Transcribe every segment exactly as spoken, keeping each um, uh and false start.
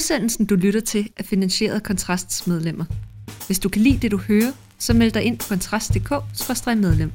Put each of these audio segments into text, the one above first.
Udsendelsen, du lytter til, er finansieret af Kontrasts medlemmer. Hvis du kan lide det, du hører, så meld dig ind på kontrast punktum d k skråstreg medlem.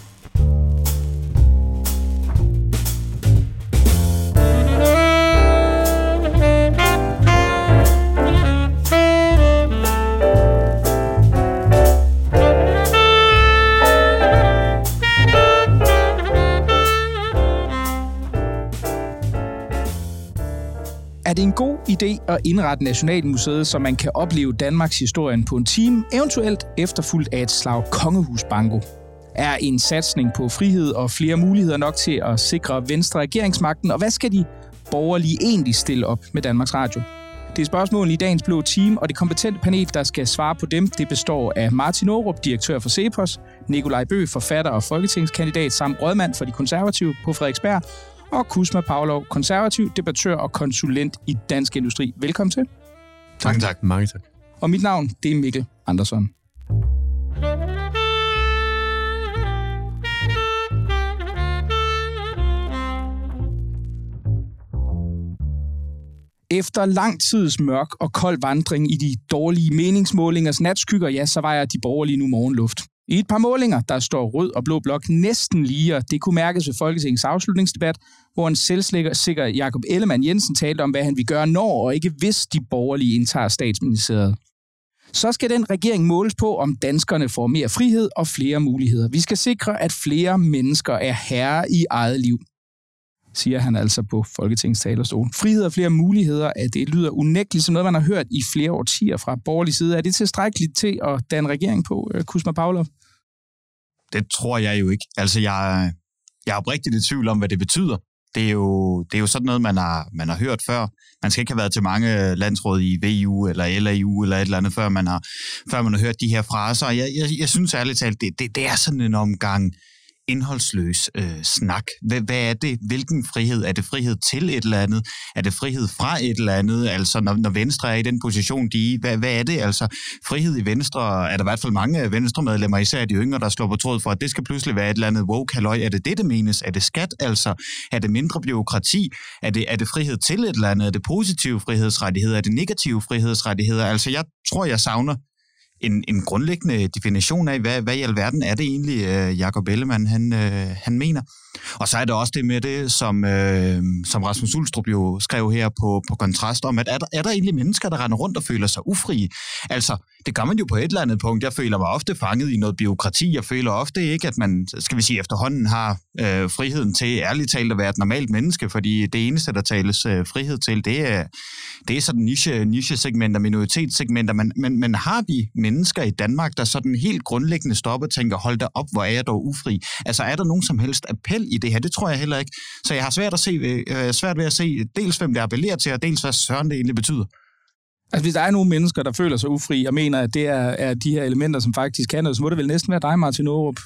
Er det en god idé at indrette Nationalmuseet, så man kan opleve Danmarks historien på en time, eventuelt efterfulgt af et slag kongehusbanko? Er en satsning på frihed og flere muligheder nok til at sikre Venstre regeringsmagten, og hvad skal de borgerlige egentlig stille op med Danmarks Radio? Det er spørgsmålet i dagens blå time, og det kompetente panel, der skal svare på dem, det består af Martin Aarup, direktør for CEPOS, Nikolaj Bøgh, forfatter og folketingskandidat, samt rådmand for de konservative på Frederiksberg, og Kusma Pavlov, konservativ, debattør og konsulent i Dansk Industri. Velkommen til. Tak. tak. Mange tak. Og mit navn, det er Mikkel Andersson. Efter lang tids mørk og kold vandring i de dårlige meningsmålingers natskygger, ja, så vejer de borgerlige nu morgenluft. I et par målinger, der står rød og blå blok næsten lige, og det kunne mærkes ved Folketingets afslutningsdebat, hvor en selvsikker Jakob Ellemann-Jensen talte om, hvad han vil gøre når og ikke hvis de borgerlige indtager statsministeriet. Så skal den regering måles på, om danskerne får mere frihed og flere muligheder. Vi skal sikre, at flere mennesker er herre i eget liv, siger han altså på Folketingets talerstol. Frihed og flere muligheder, at det lyder unægteligt som noget, man har hørt i flere årtier fra borgerlig side. Er det tilstrækkeligt til at danne regering på, Kusma Pavlov? Det tror jeg jo ikke. Altså, jeg, jeg er oprigtigt i tvivl om, hvad det betyder. Det er jo, det er jo sådan noget, man har, man har hørt før. Man skal ikke have været til mange landsråd i V U eller L A U eller et eller andet, før man har, før man har hørt de her fraser. Jeg, jeg, jeg synes ærligt talt, det, det, det er sådan en omgang indholdsløs øh, snak. Hvad, hvad er det? Hvilken frihed? Er det frihed til et eller andet? Er det frihed fra et eller andet? Altså, når, når Venstre er i den position, de er, hvad, hvad er det? Altså, frihed i Venstre, er der i hvert fald mange Venstre-medlemmer, især de yngre, der slår på tråd for, at det skal pludselig være et eller andet woke-halløj. Er det det, det menes? Er det skat? Altså, er det mindre bureaukrati? Er det, er det frihed til et eller andet? Er det positive frihedsrettigheder? Er det negative frihedsrettigheder? Altså, jeg tror, jeg savner En, en grundlæggende definition af, hvad, hvad i alverden er det egentlig, uh, Jakob Ellemann han, uh, han mener. Og så er det også det med det, som, uh, som Rasmus Ulstrup jo skrev her på, på Kontrast om, at er der, er der egentlig mennesker, der render rundt og føler sig ufrie? Altså, det gør man jo på et eller andet punkt. Jeg føler mig ofte fanget i noget bureaukrati. Jeg føler ofte ikke, at man, skal vi sige, efterhånden har uh, friheden til ærligt talt at være et normalt menneske, fordi det eneste, der tales uh, frihed til, det er, det er sådan niche, niche-segmenter, minoritetssegmenter. Men, men, men har vi mennesker i Danmark, der sådan helt grundlæggende stopper og tænker, hold da op, hvor er jeg dog ufri? Altså, er der nogen som helst appel i det her? Det tror jeg heller ikke. Så jeg har svært, at se, øh, svært ved at se dels, hvem det appellerer til, og dels, hvad søren det egentlig betyder. Altså, hvis der er nogle mennesker, der føler sig ufri, og mener, at det er, er de her elementer, som faktisk kan noget, så må det vel næsten være dig, Martin Aarup.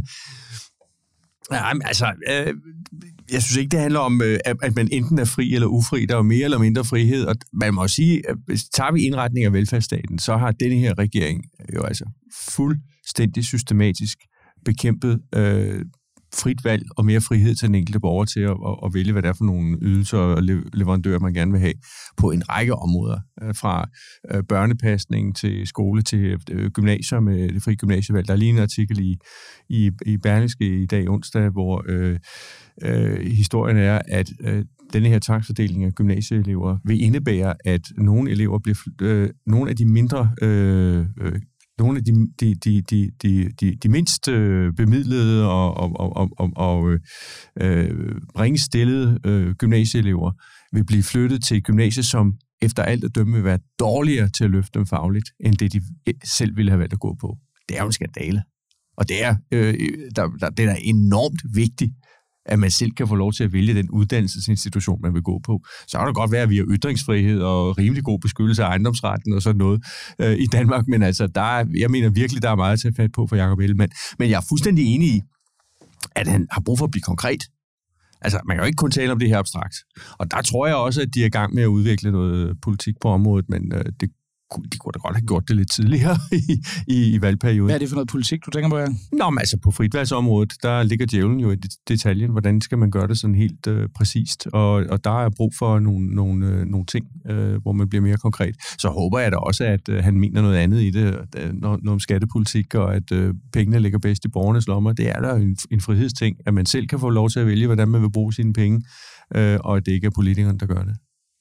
Ja, altså, øh, jeg synes ikke, det handler om, øh, at man enten er fri eller ufri. Der er jo mere eller mindre frihed, og man må sige, at hvis tager vi indretning af velfærdsstaten, så har denne her regering jo altså fuldstændig systematisk bekæmpet øh, frit valg og mere frihed til den enkelte borger til at, at, at vælge, hvad det er for nogle ydelser og leverandører, man gerne vil have på en række områder. Fra øh, børnepasning til skole til øh, gymnasier med det frie gymnasievalg. Der er lige en artikel i, i, i Berlingske i dag onsdag, hvor øh, øh, historien er, at øh, denne her tvangsfordeling af gymnasieelever vil indebære, at nogle elever bliver, øh, nogle af de mindre øh, øh, nogle af de, de, de, de, de, de, de mindst øh, bemidlede og, og, og, og, og øh, ringe stillede øh, gymnasieelever vil blive flyttet til et gymnasie, som efter alt at dømme vil være dårligere til at løfte dem fagligt, end det de selv ville have valgt at gå på. Det er jo en skandale. Og det er, øh, der, der, det er enormt vigtigt, at man selv kan få lov til at vælge den uddannelsesinstitution, man vil gå på. Så kan det godt være, at vi har ytringsfrihed og rimelig god beskyttelse af ejendomsretten og sådan noget øh, i Danmark, men altså, der er, jeg mener virkelig, der er meget at tage fat på for Jakob Ellemann. Men jeg er fuldstændig enig i, at han har brug for at blive konkret. Altså, man kan jo ikke kun tale om det her abstrakt. Og der tror jeg også, at de er i gang med at udvikle noget politik på området, men øh, det de kunne da godt have gjort det lidt tidligere i, i, i valgperioden. Hvad er det for noget politik, du tænker på? Ja? Nå, men altså på fritvalgsområdet, der ligger djævlen jo i detaljen. Hvordan skal man gøre det sådan helt øh, præcist? Og, og der er brug for nogle, nogle, øh, nogle ting, øh, hvor man bliver mere konkret. Så håber jeg da også, at øh, han mener noget andet i det, øh, noget om skattepolitik, og at øh, pengene ligger bedst i borgernes lommer. Det er da en, en frihedsting, at man selv kan få lov til at vælge, hvordan man vil bruge sine penge, øh, og at det ikke er politikerne, der gør det.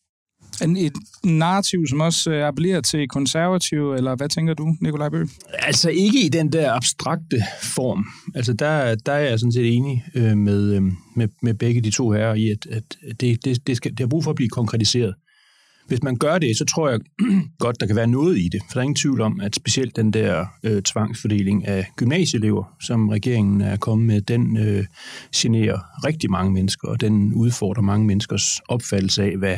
Et narrativ, som også appellerer til konservative, eller hvad tænker du, Nikolaj Bøgh? Altså ikke i den der abstrakte form. Altså der, der er jeg sådan set enig øh, med, med, med begge de to herrer i, at, at det, det, det, skal, det har brug for at blive konkretiseret. Hvis man gør det, så tror jeg godt, der kan være noget i det. For der er ingen tvivl om, at specielt den der øh, tvangsfordeling af gymnasieelever, som regeringen er kommet med, den øh, generer rigtig mange mennesker, og den udfordrer mange menneskers opfattelse af, hvad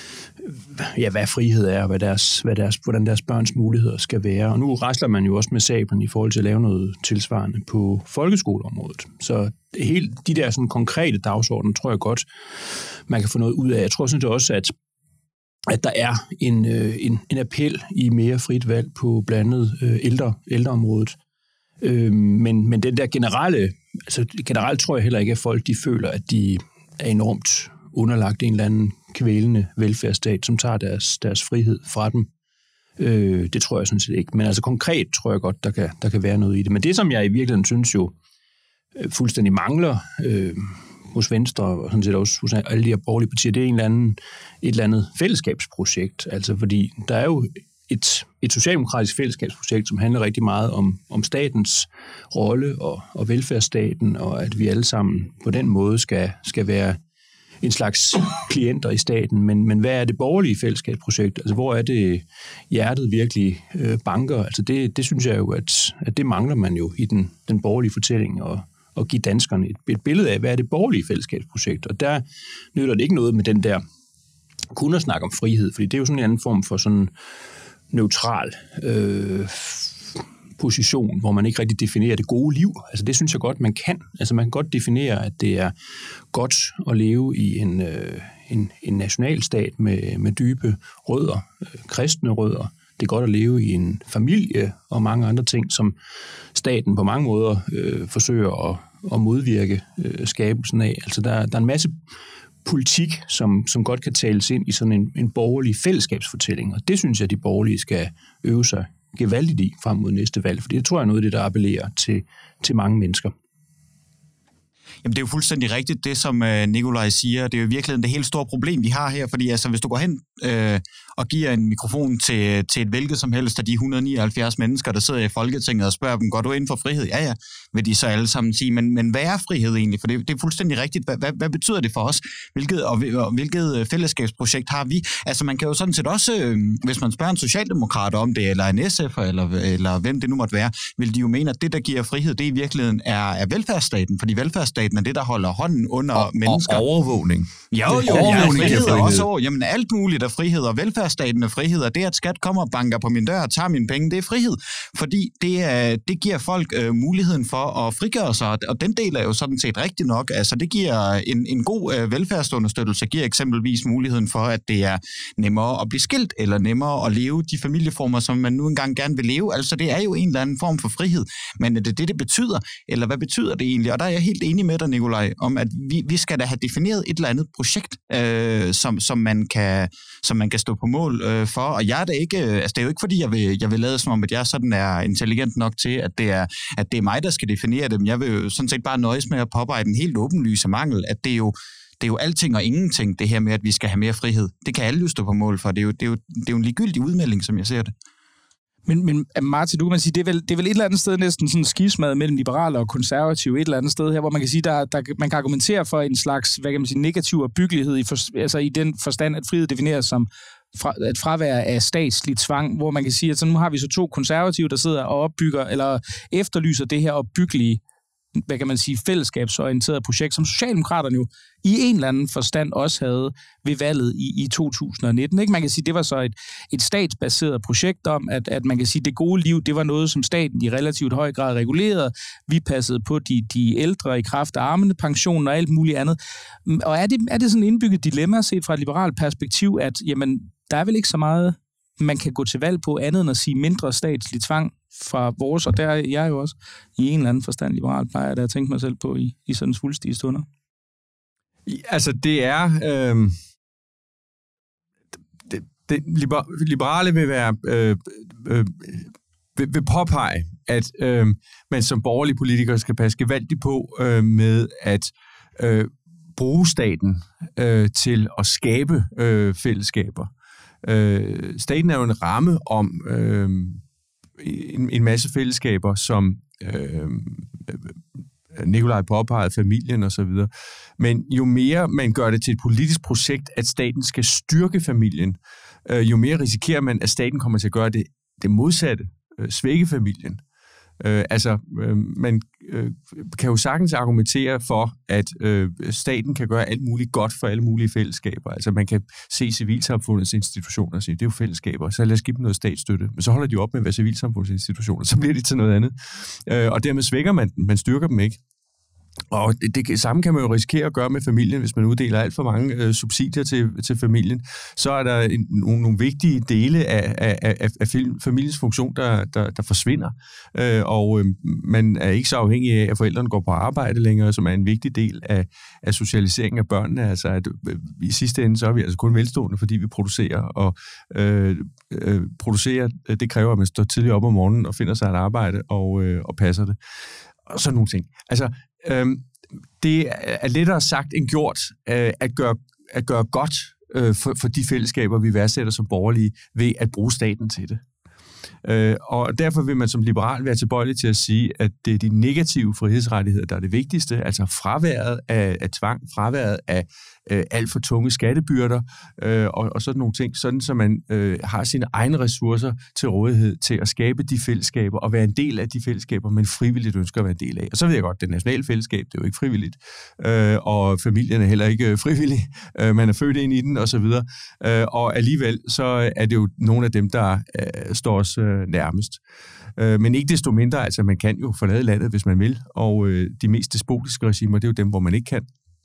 ja, hvad frihed er, og hvad deres, hvad deres, hvordan deres børns muligheder skal være. Og nu rasler man jo også med sablen i forhold til at lave noget tilsvarende på folkeskoleområdet. Så helt de der sådan konkrete dagsordner, tror jeg godt, man kan få noget ud af. Jeg tror sådan set også, at at der er en, en, en appel i mere frit valg på blandt andet øh, ældre, ældreområdet. Øh, men, men den der generelle, altså generelt tror jeg heller ikke, at folk de føler, at de er enormt underlagt en eller anden kvælende velfærdsstat, som tager deres, deres frihed fra dem. Øh, det tror jeg sådan set ikke. Men altså konkret tror jeg godt, der kan, der kan være noget i det. Men det, som jeg i virkeligheden synes jo fuldstændig mangler øh, hos Venstre, og sådan set også hos alle de her borgerlige partier, det er en eller anden, et eller andet fællesskabsprojekt. Altså fordi der er jo et, et socialdemokratisk fællesskabsprojekt, som handler rigtig meget om, om statens rolle og, og velfærdsstaten, og at vi alle sammen på den måde skal, skal være en slags klienter i staten, men, men hvad er det borgerlige fællesskabsprojekt? Altså, hvor er det hjertet virkelig øh, banker? Altså, det, det synes jeg jo, at, at det mangler man jo i den, den borgerlige fortælling, og, og give danskerne et, et billede af, hvad er det borgerlige fællesskabsprojekt? Og der nytter det ikke noget med den der kun at snakke om frihed, fordi det er jo sådan en anden form for sådan neutral øh, position, hvor man ikke rigtig definerer det gode liv. Altså det synes jeg godt, man kan. Altså man kan godt definere, at det er godt at leve i en, øh, en, en nationalstat med, med dybe rødder, øh, kristne rødder. Det er godt at leve i en familie og mange andre ting, som staten på mange måder øh, forsøger at, at modvirke øh, skabelsen af. Altså der, der er en masse politik, som, som godt kan tales ind i sådan en, en borgerlig fællesskabsfortælling, og det synes jeg, de borgerlige skal øve sig gevaldigt i frem mod næste valg, for det tror jeg er noget af det, der appellerer til, til mange mennesker. Jamen, det er jo fuldstændig rigtigt, det som øh, Nikolaj siger. Det er jo i virkeligheden det helt store problem, vi har her, fordi altså, hvis du går hen øh, og giver en mikrofon til, til et hvilket som helst af de et hundrede og nioghalvfjerds mennesker, der sidder i Folketinget og spørger dem, går du ind for frihed? Ja, ja, vil de så alle sammen sige, men, men hvad er frihed egentlig? For det, det er fuldstændig rigtigt. Hvad, hvad, hvad betyder det for os? Hvilket, og, og hvilket fællesskabsprojekt har vi? Altså, man kan jo sådan set også, øh, hvis man spørger en socialdemokrat om det, eller en S F'er, eller, eller hvem det nu måtte være, vil de jo mene, at det, der giver frihed, det i virkeligheden er, er velfærdsstaten, fordi velfærdsstaten er det, der holder hånden under og, mennesker. Og overvågning. Jo, jo, jo, ja, frihed er også over. Jamen, alt muligt er frihed, og velfærdsstaten er frihed, og det, at skat kommer og banker på min dør og tager mine penge, det er frihed. Fordi det, er, det giver folk øh, muligheden for at frigøre sig, og den del er jo sådan set rigtig nok. Altså, det giver en, en god øh, velfærdsunderstøttelse, giver eksempelvis muligheden for, at det er nemmere at blive skilt, eller nemmere at leve de familieformer, som man nu engang gerne vil leve. Altså, det er jo en eller anden form for frihed. Men er det det, det betyder? Eller hvad betyder det egentlig? Og der er jeg helt enig med dig, Nikolaj, om at vi, vi skal da have defineret et eller andet projekt, øh, som, som, man kan, som man kan stå på mål øh, for. Og jeg er da ikke, altså det er jo ikke fordi, jeg vil, jeg vil lade som om, at jeg sådan er intelligent nok til, at det er, at det er mig, der skal definere det. Men jeg vil jo sådan set bare nøjes med at påpege den helt åbenlyse mangel, at det er jo det er jo alting og ingenting, det her med, at vi skal have mere frihed. Det kan alle jo stå på mål for. Det er jo, det er jo, det er jo en ligegyldig udmelding, som jeg ser det. Men, men Martin, du kan man sige, det er, vel, det er vel et eller andet sted næsten sådan en skismad mellem liberale og konservative, et eller andet sted her, hvor man kan sige, der, der man kan argumentere for en slags, hvad kan man sige, negativ opbyggelighed, i, for, altså i den forstand, at frihed defineres som fra, et fravær af statslig tvang, hvor man kan sige, at så nu har vi så to konservative, der sidder og opbygger, eller efterlyser det her opbyggelige, hvad kan man sige, fællesskabsorienterede projekt, som Socialdemokraterne jo i en eller anden forstand også havde ved valget i, i to tusind og nitten. Ikke? Man kan sige, det var så et, et statsbaseret projekt om, at, at man kan sige, det gode liv, det var noget, som staten i relativt høj grad regulerede. Vi passede på de, de ældre i kraft af armene, pensionen og alt muligt andet. Og er det, er det sådan et indbygget dilemma set fra et liberalt perspektiv, at jamen, der er vel ikke så meget man kan gå til valg på andet end at sige mindre statslig tvang fra vores, og der er jeg jo også i en eller anden forstand liberal, plejer jeg at tænke mig selv på i, i sådan svulstige stunder. Altså, det er... Øh, det, det, liber, liberale vil være... Øh, øh, vil, vil påpege, at øh, man som borgerlige politikere skal passe gevaldigt på øh, med at øh, bruge staten øh, til at skabe øh, fællesskaber. Øh, staten er jo en ramme om øh, en, en masse fællesskaber, som øh, Nikolaj påpegede, familien og så videre. Men jo mere man gør det til et politisk projekt, at staten skal styrke familien, øh, jo mere risikerer man, at staten kommer til at gøre det, det modsatte, øh, svække familien. Øh, altså, øh, man øh, kan jo sagtens argumentere for, at øh, staten kan gøre alt muligt godt for alle mulige fællesskaber. Altså, man kan se civilsamfundets institutioner og sige, det er jo fællesskaber, så lad os give dem noget statsstøtte. Men så holder de op med at være civilsamfundets institutioner, så bliver de til noget andet. Øh, og dermed svækker man dem, man styrker dem ikke. Og det, det samme kan man jo risikere at gøre med familien, hvis man uddeler alt for mange øh, subsidier til, til familien. Så er der en, nogle, nogle vigtige dele af, af, af, af familiens funktion, der, der, der forsvinder. Øh, og øh, man er ikke så afhængig af, at forældrene går på arbejde længere, som er en vigtig del af, af socialiseringen af børnene. Altså, at, øh, i sidste ende så er vi altså kun velstående, fordi vi producerer. Og øh, øh, producerer, det kræver, at man står tidligt op om morgenen og finder sig et arbejde og, øh, og passer det. Og sådan nogle ting. Altså, Øhm, det er lettere sagt end gjort øh, at, gøre, at gøre godt øh, for, for de fællesskaber, vi værdsætter som borgerlige, ved at bruge staten til det. Øh, og derfor vil man som liberal være tilbøjelig til at sige, at det er de negative frihedsrettigheder, der er det vigtigste, altså fraværet af, af tvang, fraværet af øh, alt for tunge skattebyrder øh, og, og sådan nogle ting, sådan så man øh, har sine egne ressourcer til rådighed til at skabe de fællesskaber og være en del af de fællesskaber, man frivilligt ønsker at være en del af. Og så ved jeg godt, det nationale fællesskab, det er jo ikke frivilligt, øh, og familien er heller ikke frivillig, øh, man er født ind i den og så videre, øh, og alligevel så er det jo nogle af dem, der øh, står os øh, nærmest. Øh, men ikke desto mindre, altså man kan jo forlade landet, hvis man vil, og øh, de mest despotiske regimer, det er jo dem, hvor man ikke kan.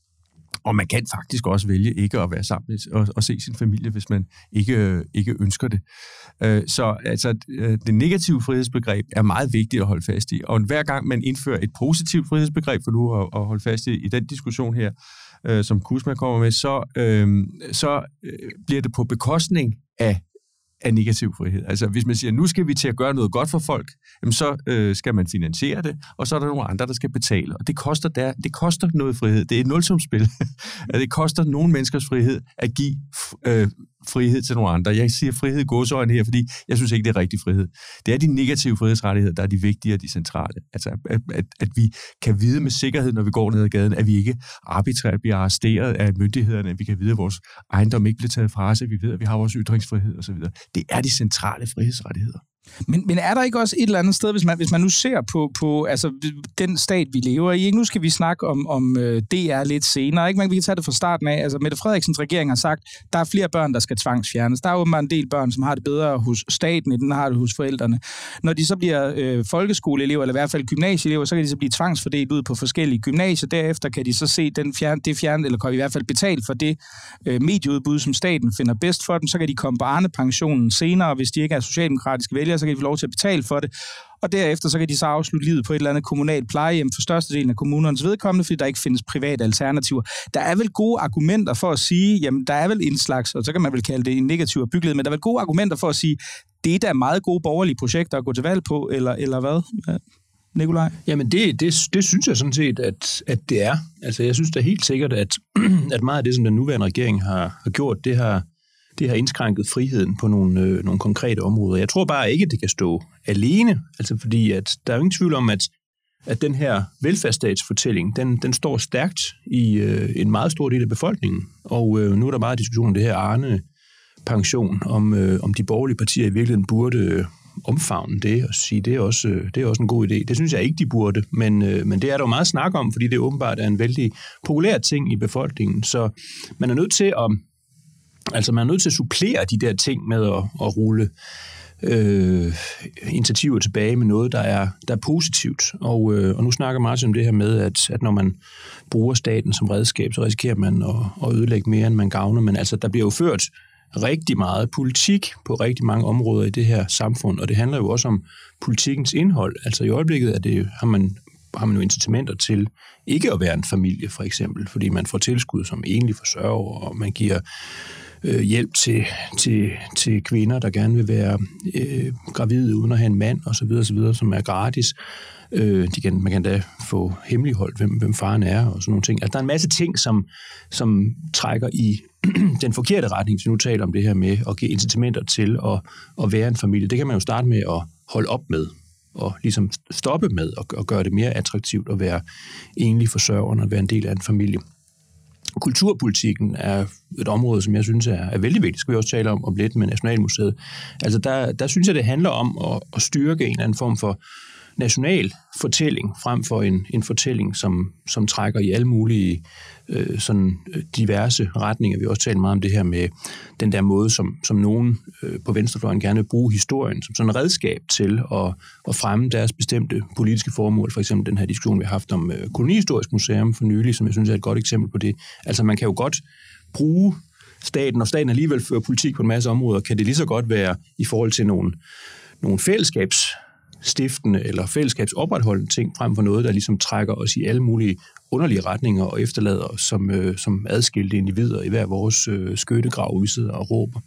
Og man kan faktisk også vælge ikke at være sammen og, og se sin familie, hvis man ikke, ikke ønsker det. Øh, så altså, det negative frihedsbegreb er meget vigtigt at holde fast i. Og hver gang man indfører et positivt frihedsbegreb, for nu at, at holde fast i, i den diskussion her, øh, som Kuzma kommer med, så, øh, så øh, bliver det på bekostning af af negativ frihed. Altså, hvis man siger, nu skal vi til at gøre noget godt for folk, jamen så øh, skal man finansiere det, og så er der nogle andre, der skal betale. Og det koster, der, det koster noget frihed. Det er et nulsumsspil. Det koster nogle menneskers frihed at give øh, frihed til nogle andre. Jeg siger frihed i gåseøjne her, fordi jeg synes ikke, det er rigtig frihed. Det er de negative frihedsrettigheder, der er de vigtige og de centrale. Altså, at, at, at vi kan vide med sikkerhed, når vi går ned ad gaden, at vi ikke arbitrært bliver arresteret af myndighederne, at vi kan vide, at vores ejendom ikke bliver taget fra os, at vi ved, at vi har vores ytringsfrihed osv. Det er de centrale frihedsrettigheder. Men, men er der ikke også et eller andet sted, hvis man, hvis man nu ser på, på altså, den stat, vi lever i? Ikke? Nu skal vi snakke om, om D R lidt senere. Ikke? Man kan tage det fra starten af. Altså, Mette Frederiksens regering har sagt, der er flere børn, der skal tvangsfjernes. Der er åbenbart en del børn, som har det bedre hos staten, end den har det hos forældrene. Når de så bliver øh, folkeskoleelever, eller i hvert fald gymnasieelever, så kan de så blive tvangsfordelt ud på forskellige gymnasier. Derefter kan de så se den fjerne, det fjerne, eller kan i hvert fald betale for det øh, medieudbud, som staten finder bedst for dem. Så kan de komme på Arne-pensionen senere, hvis de ikke er socialdemokratiske vælgere, så kan de få lov til at betale for det. Og derefter så kan de så afslutte livet på et eller andet kommunalt plejehjem for størstedelen af kommunernes vedkommende, fordi der ikke findes private alternativer. Der er vel gode argumenter for at sige, jamen der er vel en slags, og så kan man vel kalde det en negativ byggeled, men der er vel gode argumenter for at sige, det er da meget gode borgerlige projekter at gå til valg på, eller, eller hvad? Nikolaj? Jamen det, det, det synes jeg sådan set, at, at det er. Altså jeg synes da helt sikkert, at, at meget af det, som den nuværende regering har, har gjort, det har Det har indskrænket friheden på nogle, øh, nogle konkrete områder. Jeg tror bare ikke, at det kan stå alene, altså fordi at der er jo ingen tvivl om, at, at den her velfærdsstatsfortælling, den, den står stærkt i øh, en meget stor del af befolkningen. Og øh, nu er der meget diskussion om det her Arne-pension, om, øh, om de borgerlige partier i virkeligheden burde øh, omfavne det og sige, det er, også, øh, det er også en god idé. Det synes jeg ikke, de burde, men, øh, men det er der jo meget snak om, fordi det åbenbart er en vældig populær ting i befolkningen. Så man er nødt til at Altså man er nødt til at supplere de der ting med at, at rulle øh, initiativer tilbage med noget, der er, der er positivt. Og, øh, og nu snakker Martin om det her med, at, at når man bruger staten som redskab, så risikerer man at, at ødelægge mere, end man gavner. Men altså, der bliver jo ført rigtig meget politik på rigtig mange områder i det her samfund, og det handler jo også om politikkens indhold. Altså i øjeblikket er det, har man har man jo incitamenter til ikke at være en familie, for eksempel, fordi man får tilskud som enlig forsørger, og man giver øh, hjælp til, til, til kvinder, der gerne vil være øh, gravide uden at have en mand, osv., osv., som er gratis. Øh, de kan, man kan da få hemmeligholdt, hvem, hvem faren er, og sådan nogle ting. Altså, der er en masse ting, som, som trækker i den forkerte retning, hvis vi nu taler om det her med at give incitamenter til at, at være en familie. Det kan man jo starte med at holde op med, og ligesom stoppe med at, at gøre det mere attraktivt at være enlig forsørger og være en del af en familie. Kulturpolitikken er et område, som jeg synes er, er vældig vigtigt. Det skal vi også tale om om lidt med Nationalmuseet. Altså der, der synes jeg, det handler om at, at styrke en eller anden form for national fortælling, frem for en, en fortælling, som, som trækker i alle mulige øh, sådan diverse retninger. Vi har også talt meget om det her med den der måde, som, som nogen øh, på venstrefløjen gerne vil bruge historien som sådan et redskab til at, at fremme deres bestemte politiske formål. For eksempel den her diskussion, vi har haft om øh, Kolonihistorisk Museum for nylig, som jeg synes er et godt eksempel på det. Altså man kan jo godt bruge staten, og staten alligevel fører politik på en masse områder, kan det lige så godt være i forhold til nogle, nogle fællesskabs stiftende eller fællesskabsopretholdende ting, frem for noget, der ligesom trækker os i alle mulige underlige retninger og efterlader os som, øh, som adskilte individer i hver vores øh, skyttegrav, vi sidder og råber.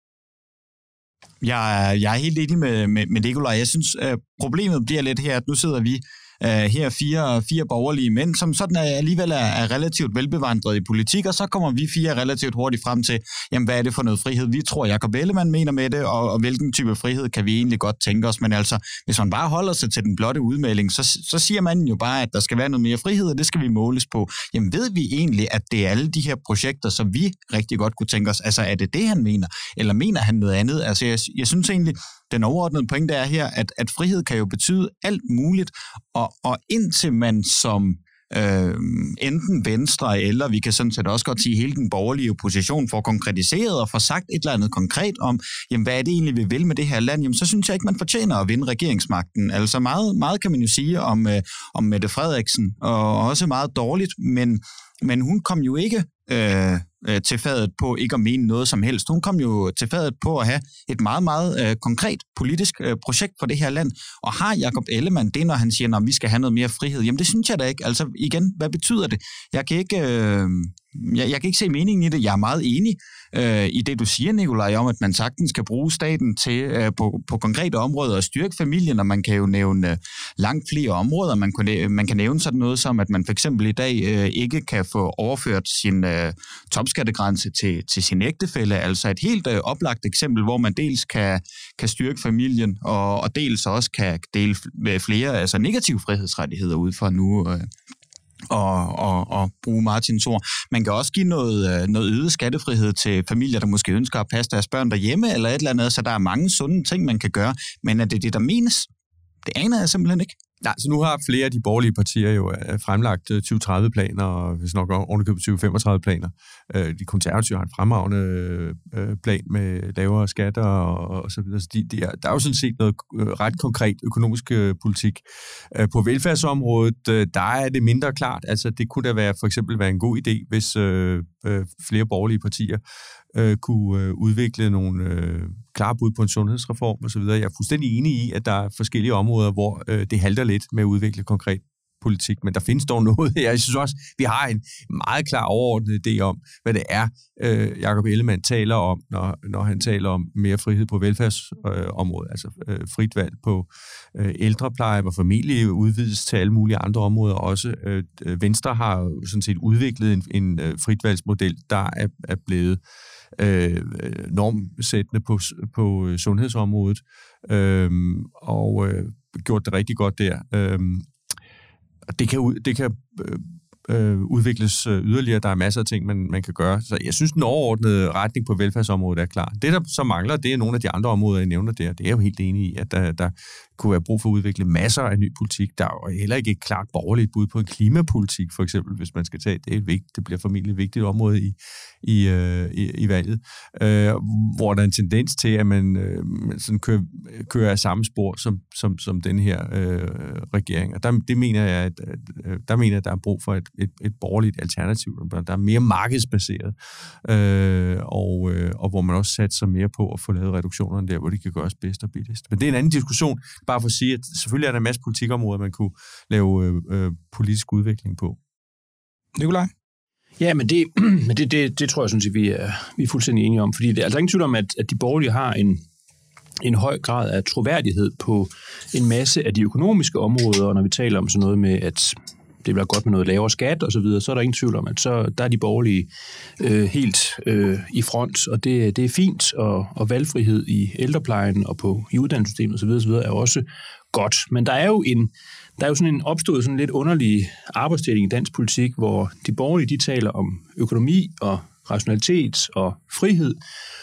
Jeg, jeg er helt enig med, med, med Nikolaj. Jeg synes, øh, problemet bliver lidt her, at nu sidder vi Uh, her fire, fire borgerlige mænd, som sådan er, alligevel er, er relativt velbevandret i politik, og så kommer vi fire relativt hurtigt frem til, jamen hvad er det for noget frihed, vi tror, Jacob Ellemann mener med det, og, og hvilken type frihed kan vi egentlig godt tænke os, men altså, hvis man bare holder sig til den blotte udmelding, så, så siger man jo bare, at der skal være noget mere frihed, og det skal vi måles på. Jamen ved vi egentlig, at det er alle de her projekter, som vi rigtig godt kunne tænke os, altså er det det, han mener, eller mener han noget andet? Altså jeg, jeg synes egentlig, den overordnede pointe er her, at, at frihed kan jo betyde alt muligt, og, og indtil man som øh, enten venstre, eller vi kan sådan set også godt sige hele den borgerlige opposition, får konkretiseret og får sagt et eller andet konkret om, jamen hvad er det egentlig, vi vil med det her land, jamen så synes jeg ikke, man fortjener at vinde regeringsmagten. Altså meget, meget kan man jo sige om, øh, om Mette Frederiksen, og også meget dårligt, men, men hun kom jo ikke øh, til fadet på ikke at mene noget som helst. Hun kom jo til fadet på at have et meget, meget øh, konkret politisk øh, projekt for det her land. Og har Jacob Ellemann det, når han siger, at vi skal have noget mere frihed? Jamen det synes jeg da ikke. Altså igen, hvad betyder det? Jeg kan ikke, øh, jeg, jeg kan ikke se meningen i det. Jeg er meget enig øh, i det, du siger, Nikolaj, om at man sagtens kan bruge staten til øh, på, på konkrete områder at styrke familien, og man kan jo nævne øh, langt flere områder. Man kan, man kan nævne sådan noget som, at man for eksempel i dag øh, ikke kan få overført sin øh, topskattegrænse til, til sin ægtefælle. Altså et helt øh, oplagt eksempel, hvor man dels kan, kan styrke familien, og, og dels også kan dele flere altså negative frihedsrettigheder ud fra nu øh, og, og, og bruge Martins ord. Man kan også give noget, noget øget skattefrihed til familier, der måske ønsker at passe deres børn derhjemme, eller et eller andet, så der er mange sunde ting, man kan gøre. Men er det det, der menes? Det aner jeg simpelthen ikke. Nej, så nu har flere af de borgerlige partier jo fremlagt tyve tredive-planer, og hvis nok ovenikøbet tyve femogtredive-planer. De konservative har en fremragende plan med lavere skatter og, og så videre. Så de, de er, der er jo sådan set noget ret konkret økonomisk politik. På velfærdsområdet, der er det mindre klart. Altså, det kunne da være, for eksempel være en god idé, hvis øh, flere borgerlige partier øh, kunne øh, udvikle nogle øh, klare bud på en sundhedsreform osv. Jeg er fuldstændig enig i, at der er forskellige områder, hvor øh, det halter lidt med at udvikle konkret politik, men der findes dog noget her. Jeg synes også, vi har en meget klar overordnet idé om, hvad det er, øh, Jacob Ellemann taler om, når, når han taler om mere frihed på velfærdsområdet, øh, altså øh, frit valg på øh, ældrepleje, hvor familie udvides til alle mulige andre områder også. Øh, Venstre har jo sådan set udviklet en, en øh, fritvalgsmodel, der er, er blevet øh, normsættende på, på sundhedsområdet, øh, og øh, gjort det rigtig godt der. Øh, Det kan, det kan øh, udvikles yderligere. Der er masser af ting, man, man kan gøre. Så jeg synes, den overordnede retning på velfærdsområdet er klar. Det, der så mangler, det er nogle af de andre områder, jeg nævner der. Det er jeg jo helt enig i, at der, der kunne være brug for at udvikle masser af ny politik. Der er jo heller ikke et klart borgerligt bud på en klimapolitik, for eksempel, hvis man skal tage det. Er vigtigt, det bliver formentlig et vigtigt område i, i, øh, i, i valget, øh, hvor der er en tendens til, at man øh, sådan kører, kører af samme spor som, som, som den her øh, regering. Og der, det mener jeg, at, at, der mener jeg, at der er brug for et, et, et borgerligt alternativ, der er mere markedsbaseret, øh, og, øh, og hvor man også satser mere på at få lavet reduktionerne der, hvor det kan gøres bedst og billigst. Men det er en anden diskussion, bare for at sige, at selvfølgelig er der en masse politikområder, man kunne lave øh, øh, politisk udvikling på. Nikolaj? Ja, men det, det, det, det tror jeg sådan set, vi er, vi er fuldstændig enige om, fordi det er altså ingen tvivl om, at, at de borgerlige har en, en høj grad af troværdighed på en masse af de økonomiske områder, og når vi taler om sådan noget med, at det bliver godt med noget lavere skat og så videre, så er der ingen tvivl om, at så der er de borgerlige øh, helt øh, i front, og det, det er fint, og, og valgfrihed i ældreplejen og på i uddannelsessystemet og så videre, så videre er også godt. Men der er jo en der er jo sådan en opstået sådan lidt underlig arbejdsdeling i dansk politik, hvor de borgerlige, de taler om økonomi og rationalitet og frihed,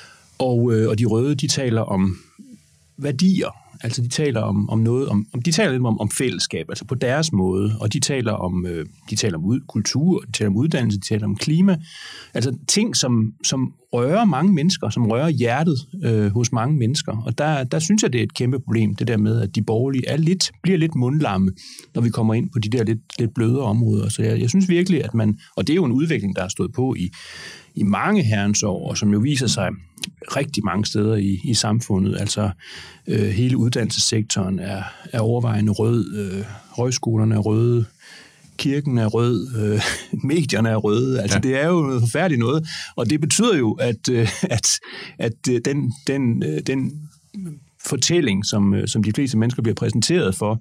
og, øh, og de røde, de taler om værdier. Altså de taler om, om noget, om, de taler lidt om, om fællesskab, altså på deres måde, og de taler om, øh, de taler om ud, kultur, de taler om uddannelse, de taler om klima, altså ting, som, som rører mange mennesker, som rører hjertet øh, hos mange mennesker, og der, der synes jeg, det er et kæmpe problem, det der med, at de borgerlige er lidt, bliver lidt mundlamme, når vi kommer ind på de der lidt, lidt blødere områder, så jeg, jeg synes virkelig, at man, og det er jo en udvikling, der er stået på i, i mange herrens år, som jo viser sig rigtig mange steder i, i samfundet. Altså øh, hele uddannelsessektoren er, er overvejende rød, øh, højskolerne er røde, kirken er rød, øh, medierne er røde. Altså ja. Det er jo noget forfærdeligt noget, og det betyder jo, at, øh, at, at den, den, øh, den fortælling, som, som de fleste mennesker bliver præsenteret for,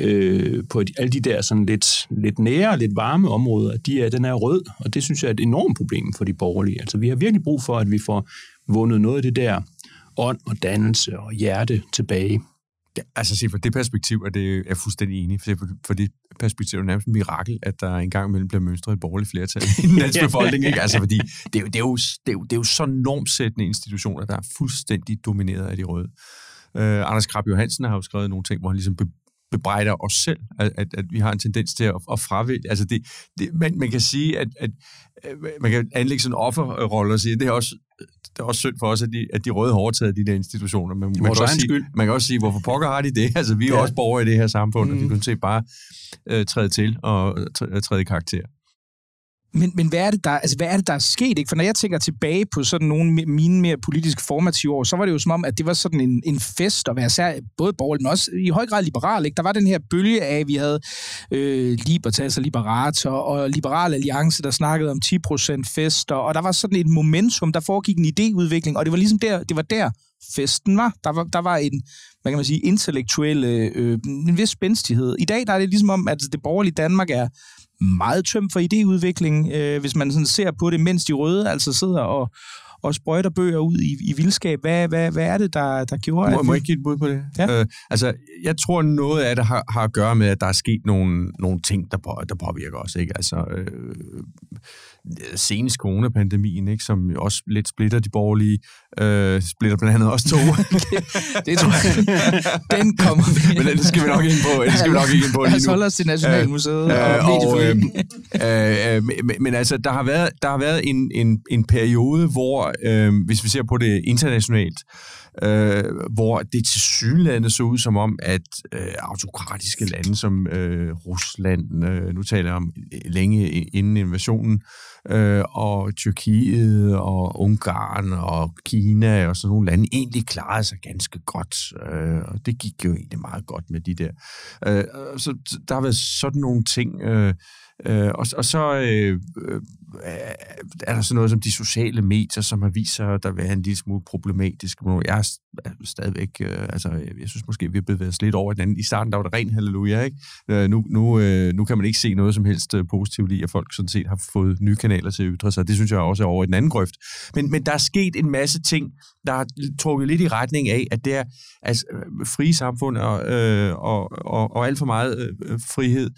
øh, på alle de der sådan lidt, lidt nære, lidt varme områder, de er, den er rød, og det synes jeg er et enormt problem for de borgerlige. Altså vi har virkelig brug for, at vi får vundet noget af det der ånd og dannelse og hjerte tilbage. Ja, altså se, for det perspektiv er det er fuldstændig enig. For, for det perspektiv er det nærmest en mirakel, at der engang imellem bliver mønstret et borgerligt flertal i den danske befolkning. Ikke? Altså fordi det er, jo, det, er jo, det, er jo, det er jo så normsættende institutioner, der er fuldstændig domineret af de røde. Uh, Anders Krab Johansen har jo skrevet nogle ting, hvor han ligesom be, bebrejder os selv, at, at, at vi har en tendens til at, at fravælge. Altså det, det, man, man kan sige, at, at man kan anlægge sådan en offerrolle og sige, det er også det er også synd for os, at de, at de røde har overtaget de der institutioner. Men man, man, kan også sige, man kan også sige, hvorfor pokker har de det? Altså, vi er jo ja. også borgere i det her samfund, mm. og de kan se bare øh, træde til og træde i karakter. Men, men hvad, er det, der, altså, hvad er det, der er sket? Ikke? For når jeg tænker tilbage på sådan nogle mine mere politiske formative år, så var det jo som om, at det var sådan en, en fest at være sær, både borgerlig, men også i høj grad liberal. Ikke? Der var den her bølge af, at vi havde øh, Libertas og Liberator og Liberal Alliance, der snakkede om ti procent fester, og der var sådan et momentum, der foregik en idéudvikling, og det var ligesom der, det var der festen var. Der var, der var en, hvad kan man sige, intellektuel øh, en vis spændstighed. I dag der er det ligesom om, at det borgerlige Danmark er meget tømt for idéudvikling, øh, hvis man sådan ser på det, mens de røde altså sidder og, og sprøjter bøger ud i, i vildskab. Hvad, hvad, hvad er det, der, der gjorde? Må, må jeg ikke give et bud på det? Ja. Øh, altså, jeg tror, noget af det har, har at gøre med, at der er sket nogle, nogle ting, der, på, der påvirker os. Ikke? Altså, øh, senest coronapandemien, ikke? Som også lidt splitter de borgerlige, øh, splitter blandt andet også to. det, det tror jeg, den kommer vi. Men det skal vi nok ind på. Det skal vi nok ikke ind på lige nu. Lad os holde os til Nationalmuseet. Øh, øh, og, og, øh, øh, men, men altså, der har været, der har været en, en, en periode, hvor, øh, hvis vi ser på det internationalt, Øh, hvor det tilsyneladende så ud som om, at øh, autokratiske lande som øh, Rusland, øh, nu taler jeg om længe inden invasionen, øh, og Tyrkiet og Ungarn og Kina og sådan nogle lande egentlig klarede sig ganske godt. Øh, og det gik jo egentlig meget godt med de der. Øh, så der har været sådan nogle ting. Øh, øh, og, og så øh, er der sådan noget som de sociale medier, som har vist sig, at der er en lille smule problematisk. Jeg er stadigvæk, øh, altså jeg synes måske, vi har bevæget os lidt over den anden. I starten, der var det ren halleluja, ikke? Øh, nu, nu, øh, nu kan man ikke se noget som helst positivt i, at folk sådan set har fået nye kanaler til at ytre sig. Det synes jeg også er over i den anden grøft. Men, men der er sket en masse ting, der har trukket lidt i retning af, at det er altså, frie samfund og, øh, og, og, og alt for meget øh, frihed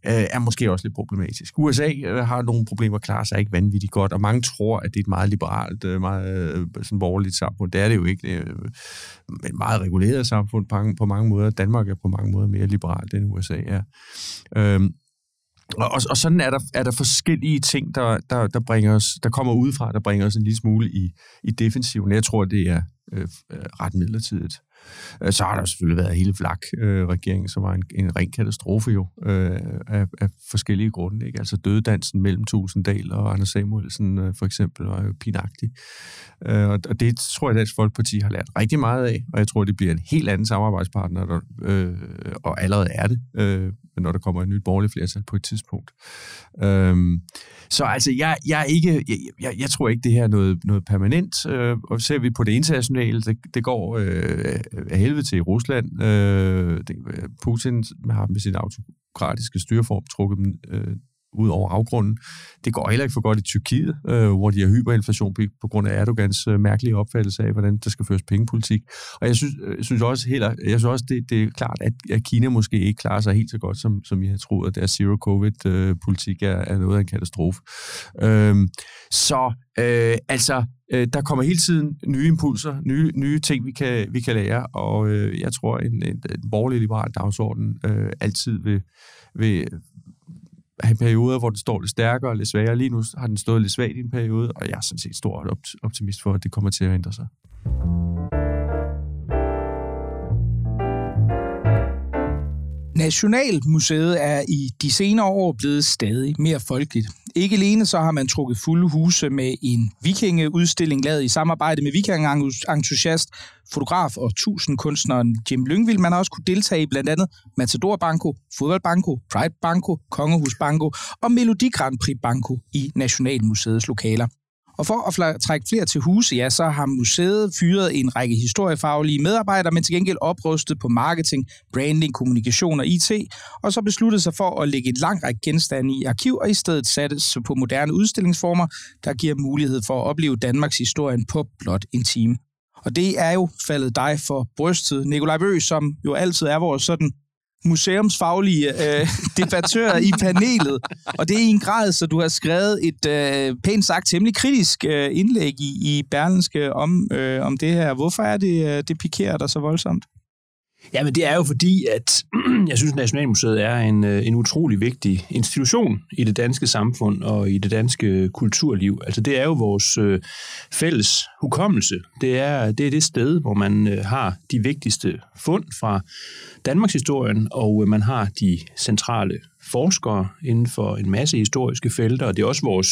er måske også lidt problematisk. U S A har nogle problemer, klarer sig ikke vanvittigt godt, og mange tror, at det er et meget liberalt, meget sådan borgerligt samfund. Det er det jo ikke. Det er et meget reguleret samfund på mange, på mange måder. Danmark er på mange måder mere liberalt, end U S A er. Øhm, og, og sådan er der, er der forskellige ting, der, der, der, bringer os, der kommer udefra, der bringer os en lille smule i, i defensiven. Jeg tror, det er øh, ret midlertidigt. Så har der selvfølgelig været hele Vlak-regeringen, som var en, en ren katastrofe jo, øh, af, af forskellige grunde. Ikke? Altså dødedansen mellem Tusinddal og Anders Samuelsen øh, for eksempel var jo pinagtig. Øh, og det tror jeg, Dansk Folkeparti har lært rigtig meget af, og jeg tror, det bliver en helt anden samarbejdspartner, der, øh, og allerede er det, øh, når der kommer et nyt borgerligt flertal på et tidspunkt. Øh, så altså, jeg, jeg, er ikke, jeg, jeg, jeg tror ikke, det her er noget, noget permanent, øh, og ser vi på det internationale, det, det går øh, af helvede til i Rusland. Øh, det, Putin har med sin autokratiske styreform trukket dem øh, ud over afgrunden. Det går heller ikke for godt i Tyrkiet, øh, hvor de har hyperinflation på, på grund af Erdogans øh, mærkelige opfattelse af, hvordan der skal føres pengepolitik. Og jeg synes, jeg synes også, heller, jeg synes også det, det er klart, at, at Kina måske ikke klarer sig helt så godt, som, som jeg har troet, at deres zero-covid-politik er, er noget af en katastrofe. Øh, så øh, altså, øh, der kommer hele tiden nye impulser, nye, nye ting, vi kan, vi kan lære, og øh, jeg tror, en, en, en borgerlig liberal dagsorden øh, altid vil, vil have perioder, hvor den står lidt stærkere og lidt svagere. Lige nu har den stået lidt svagt i en periode, og jeg er sådan set stor optimist for, at det kommer til at ændre sig. Nationalmuseet er i de senere år blevet stadig mere folkeligt. Ikke alene så har man trukket fulde huse med en vikingeudstilling lavet i samarbejde med vikingentusiast, fotograf og tusindkunstneren Jim Lyngvild. Man har også kunne deltage i blandt andet Matador Banko, Fodbold Banko, Pride Banko, Kongehus Banko og Melodi Grand Prix Banko i Nationalmuseets lokaler. Og for at trække flere til huse, ja, så har museet fyret en række historiefaglige medarbejdere, men til gengæld oprustet på marketing, branding, kommunikation og I T, og så besluttet sig for at lægge en lang række genstande i arkiv, og i stedet sattes på moderne udstillingsformer, der giver mulighed for at opleve Danmarks historien på blot en time. Og det er jo faldet dig for brystet, Nikolaj Bøgh, som jo altid er vores sådan museumsfaglige øh, debattør i panelet. Og det er i en grad, så du har skrevet et øh, pænt sagt temmelig kritisk øh, indlæg i, i Berlingske om, øh, om det her. Hvorfor er det, øh, det pikerer dig så voldsomt? Ja, men det er jo fordi, at jeg synes, at Nationalmuseet er en, en utrolig vigtig institution i det danske samfund og i det danske kulturliv. Altså det er jo vores øh, fælles hukommelse. Det er, det er det sted, hvor man øh, har de vigtigste fund fra Danmarks historien, og øh, man har de centrale forskere inden for en masse historiske felter, og det er også vores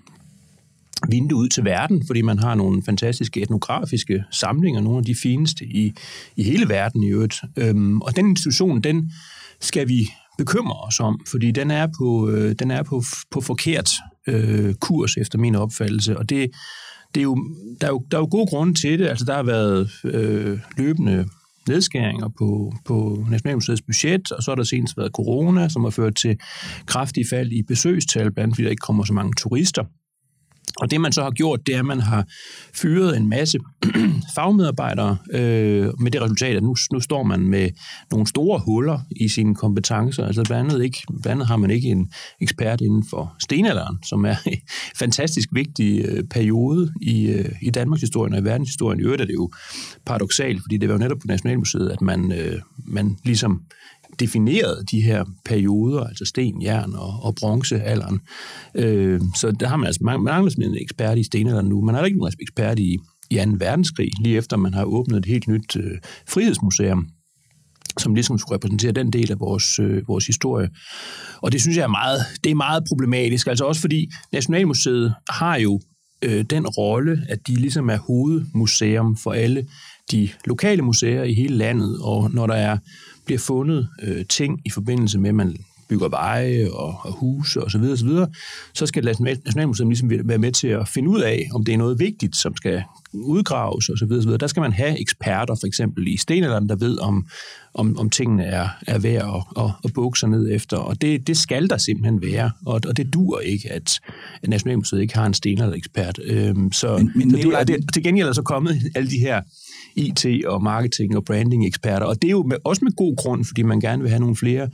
vindue ud til verden, fordi man har nogle fantastiske etnografiske samlinger, nogle af de fineste i, i hele verden i øvrigt. Øhm, og den institution, den skal vi bekymre os om, fordi den er på, øh, den er på, på forkert øh, kurs, efter min opfattelse. Og det, det er jo, der, er jo, der er jo gode grunde til det. Altså, der har været øh, løbende nedskæringer på, på Nationalmuseets budget, og så har der senest været corona, som har ført til kraftige fald i besøgstal, blandt fordi der ikke kommer så mange turister. Og det, man så har gjort, det er, at man har fyret en masse fagmedarbejdere øh, med det resultat, at nu, nu står man med nogle store huller i sine kompetencer. Altså blandt andet, ikke, blandt andet har man ikke en ekspert inden for stenalderen, som er en fantastisk vigtig øh, periode i, øh, i Danmarks historien og i verdenshistorien. I øvrigt er det jo paradoksalt, fordi det var jo netop på Nationalmuseet, at man, øh, man ligesom definerede de her perioder, altså sten, jern og, og bronzealderen. Øh, så der har man altså, man mangler en ekspert i stenalderen nu. Man har ikke nogen ekspert i, i anden verdenskrig, lige efter man har åbnet et helt nyt øh, frihedsmuseum, som ligesom skulle repræsentere den del af vores, øh, vores historie. Og det synes jeg er meget, det er meget problematisk, altså også fordi Nationalmuseet har jo øh, den rolle, at de ligesom er hovedmuseum for alle de lokale museer i hele landet, og når der er bliver fundet øh, ting i forbindelse med, at man bygger veje og, og huse osv., og så videre, så skal Nationalmuseet ligesom være med til at finde ud af, om det er noget vigtigt, som skal udgraves osv. osv. Der skal man have eksperter, for eksempel i stenalderen, der ved, om, om, om tingene er, er værd at, at, at bukke sig ned efter. Og det, det skal der simpelthen være. Og, og det dur ikke, at, at Nationalmuseet ikke har en stenalderekspert. Øhm, så men, men, det, og det, til gengæld er så kommet alle de her I T og marketing og branding eksperter. Og det er jo med, også med god grund, fordi man gerne vil have nogle flere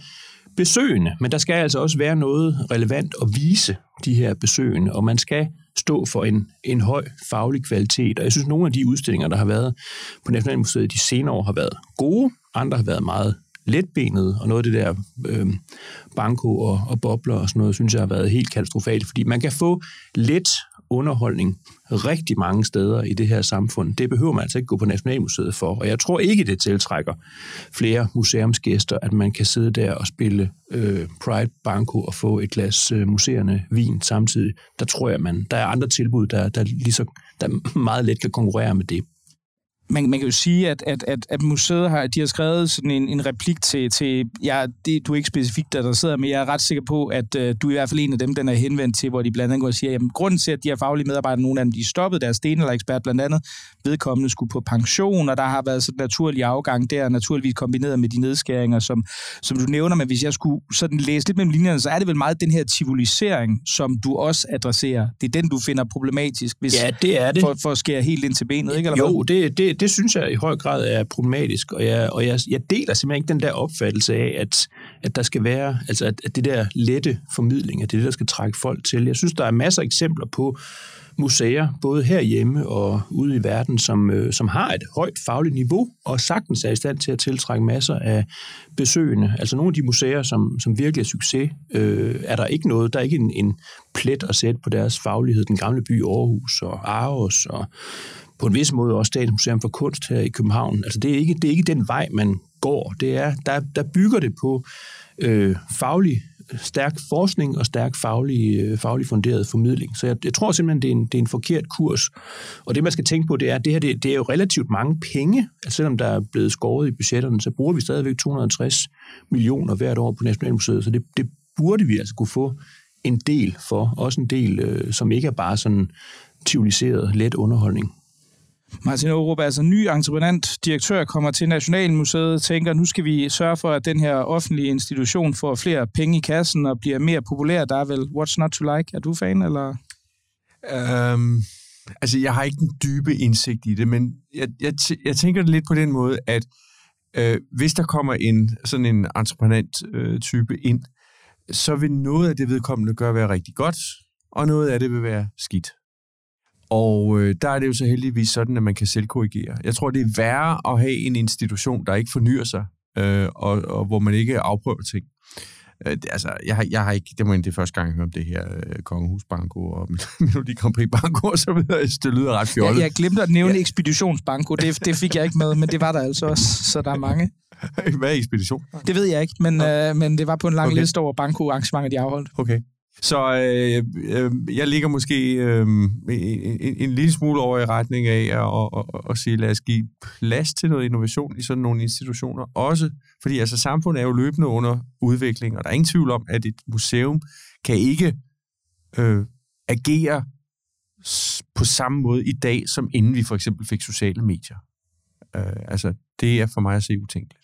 besøgende, men der skal altså også være noget relevant at vise de her besøgende, og man skal stå for en, en høj faglig kvalitet. Og jeg synes, nogle af de udstillinger, der har været på Nationalmuseet de senere år, har været gode, andre har været meget letbenede, og noget af det der øh, banko og, og bobler og sådan noget, synes jeg har været helt katastrofalt, fordi man kan få let underholdning rigtig mange steder i det her samfund. Det behøver man altså ikke gå på Nationalmuseet for, og jeg tror ikke, det tiltrækker flere museumsgæster, at man kan sidde der og spille øh, Pride Banko og få et glas øh, museerne vin samtidig. Der tror jeg, man der er andre tilbud, der, der, lige så, der meget let kan konkurrere med det. Man, man kan jo sige, at, at, at, at museet har, de har skrevet sådan en, en replik til, til ja, det, du er ikke specifikt der, der sidder, men jeg er ret sikker på, at uh, du er i hvert fald en af dem, den er henvendt til, hvor de blandt andet går og siger, at grunden til, at de her faglige medarbejdere, nogle af dem, de stoppede deres sten eller ekspert, blandt andet vedkommende skulle på pension, og der har været sådan en naturlig afgang der, naturligvis kombineret med de nedskæringer, som, som du nævner, men hvis jeg skulle sådan læse lidt mellem linjerne, så er det vel meget den her tivolisering, som du også adresserer. Det er den, du finder problematisk, hvis, ja, det er det. For, for at skære helt ind til benet, ikke? Eller jo, det, det det synes jeg i høj grad er problematisk, og jeg, og jeg, jeg deler simpelthen ikke den der opfattelse af, at, at der skal være, altså at, at det der lette formidling, at det er det, der skal trække folk til. Jeg synes, der er masser af eksempler på museer, både herhjemme og ude i verden, som, øh, som har et højt fagligt niveau, og sagtens er i stand til at tiltrække masser af besøgende. Altså nogle af de museer, som, som virkelig er succes, øh, er der ikke noget, der er ikke en, en plet at sætte på deres faglighed. Den gamle by Aarhus og Aarhus og på en vis måde også Statens Museum for Kunst her i København. Altså det er ikke, det er ikke den vej, man går. Det er, der, der bygger det på øh, faglig, stærk forskning og stærk faglig, øh, faglig funderet formidling. Så jeg, jeg tror simpelthen, det er, en, det er en forkert kurs. Og det, man skal tænke på, det er, at det her det, det er jo relativt mange penge. Altså selvom der er blevet skåret i budgetterne, så bruger vi stadigvæk to hundrede og tres millioner hvert år på Nationalmuseet. Så det, det burde vi altså kunne få en del for. Også en del, øh, som ikke er bare sådan tivoliseret, let underholdning. Martin Aarup, altså ny entreprenant, direktør, kommer til Nationalmuseet, tænker, nu skal vi sørge for, at den her offentlige institution får flere penge i kassen og bliver mere populær. Der er vel What's Not to Like? Er du fan, eller? Um, altså, jeg har ikke den dybe indsigt i det, men jeg, jeg, jeg tænker det lidt på den måde, at øh, hvis der kommer en sådan en entreprenant-type øh, ind, så vil noget af det vedkommende gøre være rigtig godt, og noget af det vil være skidt. Og øh, der er det jo så heldigvis sådan, at man kan selvkorrigere. Jeg tror, det er værre at have en institution, der ikke fornyer sig, øh, og, og hvor man ikke afprøver ting. Øh, det, altså, jeg har, jeg har ikke, det må det er første gang, jeg hører om det her øh, Kongehus Banko og Melodi Grand Prix Banko, og så videre. Det lyder ret fjollet. Ja, jeg glemte at nævne ja. Ekspeditionsbanko. Det, det fik jeg ikke med, men det var der altså også, så der er mange. Hvad er ekspedition? Det ved jeg ikke, men, øh, men det var på en lang okay. liste over banko-arrangementer, de afholdt. Okay. Så øh, øh, jeg ligger måske øh, en, en, en lille smule over i retning af at, at, at, at sige, lad os give plads til noget innovation i sådan nogle institutioner. Også fordi altså, samfundet er jo løbende under udvikling, og der er ingen tvivl om, at et museum kan ikke øh, agere på samme måde i dag, som inden vi for eksempel fik sociale medier. Øh, altså, det er for mig at se utænkeligt.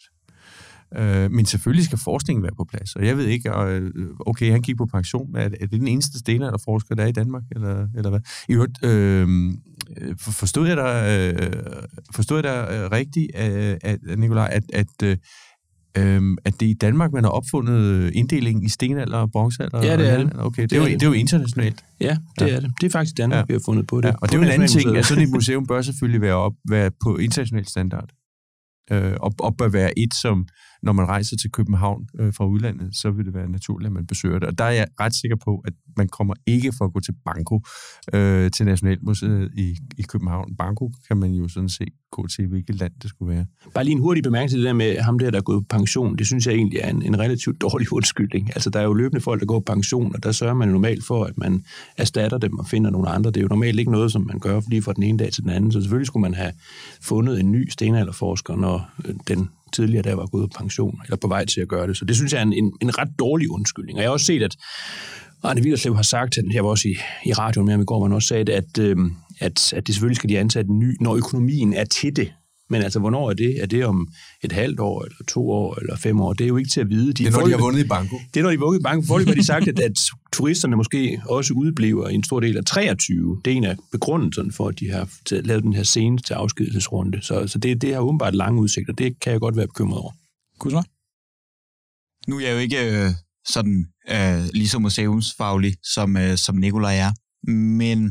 Øh, men selvfølgelig skal forskningen være på plads, og jeg ved ikke, okay, han gik på pension, er det, er det den eneste stenalderforsker, der er i Danmark, eller, eller hvad? I øvrigt, øh, forstod jeg dig, øh, forstod jeg dig rigtigt, at, at, Nikolaj, at, at, øh, at det er i Danmark, man har opfundet inddelingen i stenalder og bronzealder? Ja, det er det. Okay, det, det, er, jo, det er jo internationalt. Ja, det ja. er det. Det er faktisk Danmark, ja. vi har fundet på det. Ja, og det er jo en anden ting, at sådan et museum bør selvfølgelig være, op, være på international standard. Øh, og, og bør være et, som når man rejser til København øh, fra udlandet, så vil det være naturligt, at man besøger det. Og der er jeg ret sikker på, at man kommer ikke for at gå til Banko øh, til Nationalmuseet i, i København. Banko kan man jo sådan set gå til, hvilket land det skulle være. Bare lige en hurtig bemærkning til det der med ham der, der er gået på pension. Det synes jeg egentlig er en, en relativt dårlig undskyldning. Altså, der er jo løbende folk, der går på pension, og der sørger man normalt for, at man erstatter dem og finder nogle andre. Det er jo normalt ikke noget, som man gør lige fra den ene dag til den anden. Så selvfølgelig skulle man have fundet en ny stenalderforsker, når den tidligere der var gået på pension, eller på vej til at gøre det. Så det synes jeg er en, en, en ret dårlig undskyldning. Og jeg har også set, at Arne Willerslev har sagt, at her var også i, i radioen med ham i går, man også sagde, det, at, øh, at, at det selvfølgelig skal de ansætte en ny, når økonomien er til det. Men altså, hvornår er det? Er det om et halvt år, eller to år, eller fem år? Det er jo ikke til at vide. De det er, når de har vundet i Banko. Det er, når de har vundet i Banko. Foreløbig har de sagt, at, at turisterne måske også udbliver i en stor del af treogtyve. Det er en af begrundelserne for, at de har lavet den her scene til afskedelsesrunde. Så, så det, det har åbenbart lange udsigter. Det kan jeg godt være bekymret over. Kunne Nu er jeg jo ikke øh, sådan øh, lige så museumsfaglig, som, øh, som Nikolaj er, men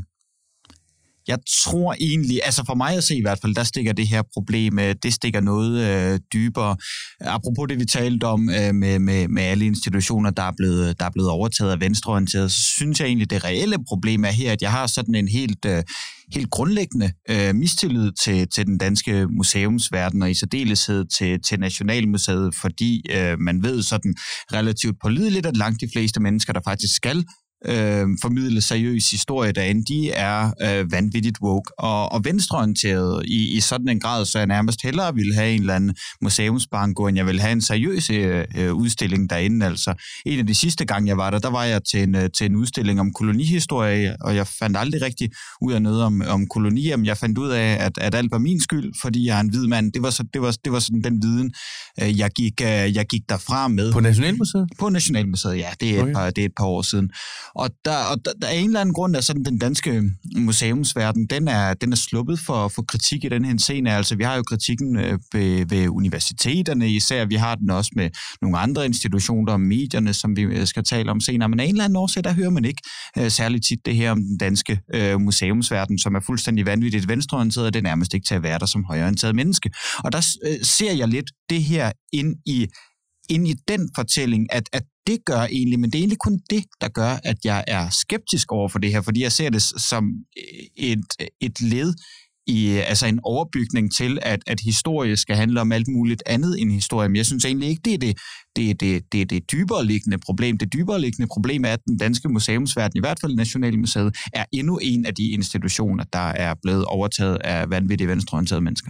jeg tror egentlig, altså for mig at se i hvert fald, der stikker det her problem, det stikker noget øh, dybere. Apropos det, vi talte om øh, med, med, med alle institutioner, der er, blevet, der er blevet overtaget af venstreorienteret, så synes jeg egentlig, det reelle problem er her, at jeg har sådan en helt, øh, helt grundlæggende øh, mistillid til, til den danske museumsverden, og i særdeleshed til, til Nationalmuseet, fordi øh, man ved sådan relativt pålideligt, at langt de fleste mennesker, der faktisk skal Øh, formidle seriøs historie derinde, de er øh, vanvittigt woke og, og venstreorienteret i, i sådan en grad, så jeg nærmest hellere ville have en eller anden museumsbanko, end jeg ville have en seriøs øh, udstilling derinde. Altså, en af de sidste gange, jeg var der, der var jeg til en, til en udstilling om kolonihistorie, og jeg fandt aldrig rigtig ud af noget om, om kolonier, men jeg fandt ud af, at, at alt var min skyld, fordi jeg er en hvid mand. Det var, så, det var, det var sådan den viden, øh, jeg, gik, øh, jeg gik derfra med. På Nationalmuseet? På Nationalmuseet, ja. Det er, okay. et, par, det er et par år siden. Og der, og der, der er en eller anden grund, at sådan den danske museumsverden, den er, den er sluppet for, for kritik i den her scene. Altså, vi har jo kritikken øh, ved, ved universiteterne især, vi har den også med nogle andre institutioner og medierne, som vi skal tale om senere. Men af en eller anden årsag, der hører man ikke øh, særligt tit det her om den danske øh, museumsverden, som er fuldstændig vanvittigt venstreorienteret, og det er nærmest ikke til at være der som højreorienteret menneske. Og der øh, ser jeg lidt det her ind i ind i den fortælling, at, at det gør egentlig, men det er egentlig kun det, der gør, at jeg er skeptisk over for det her, fordi jeg ser det som et, et led i, altså en overbygning til, at, at historie skal handle om alt muligt andet end historie. Men jeg synes egentlig ikke, det er det, det, er det, det, er det dybere liggende problem. Det dybere liggende problem er, at den danske museumsverden, i hvert fald Nationalmuseet, er endnu en af de institutioner, der er blevet overtaget af vanvittige venstreorienterede mennesker.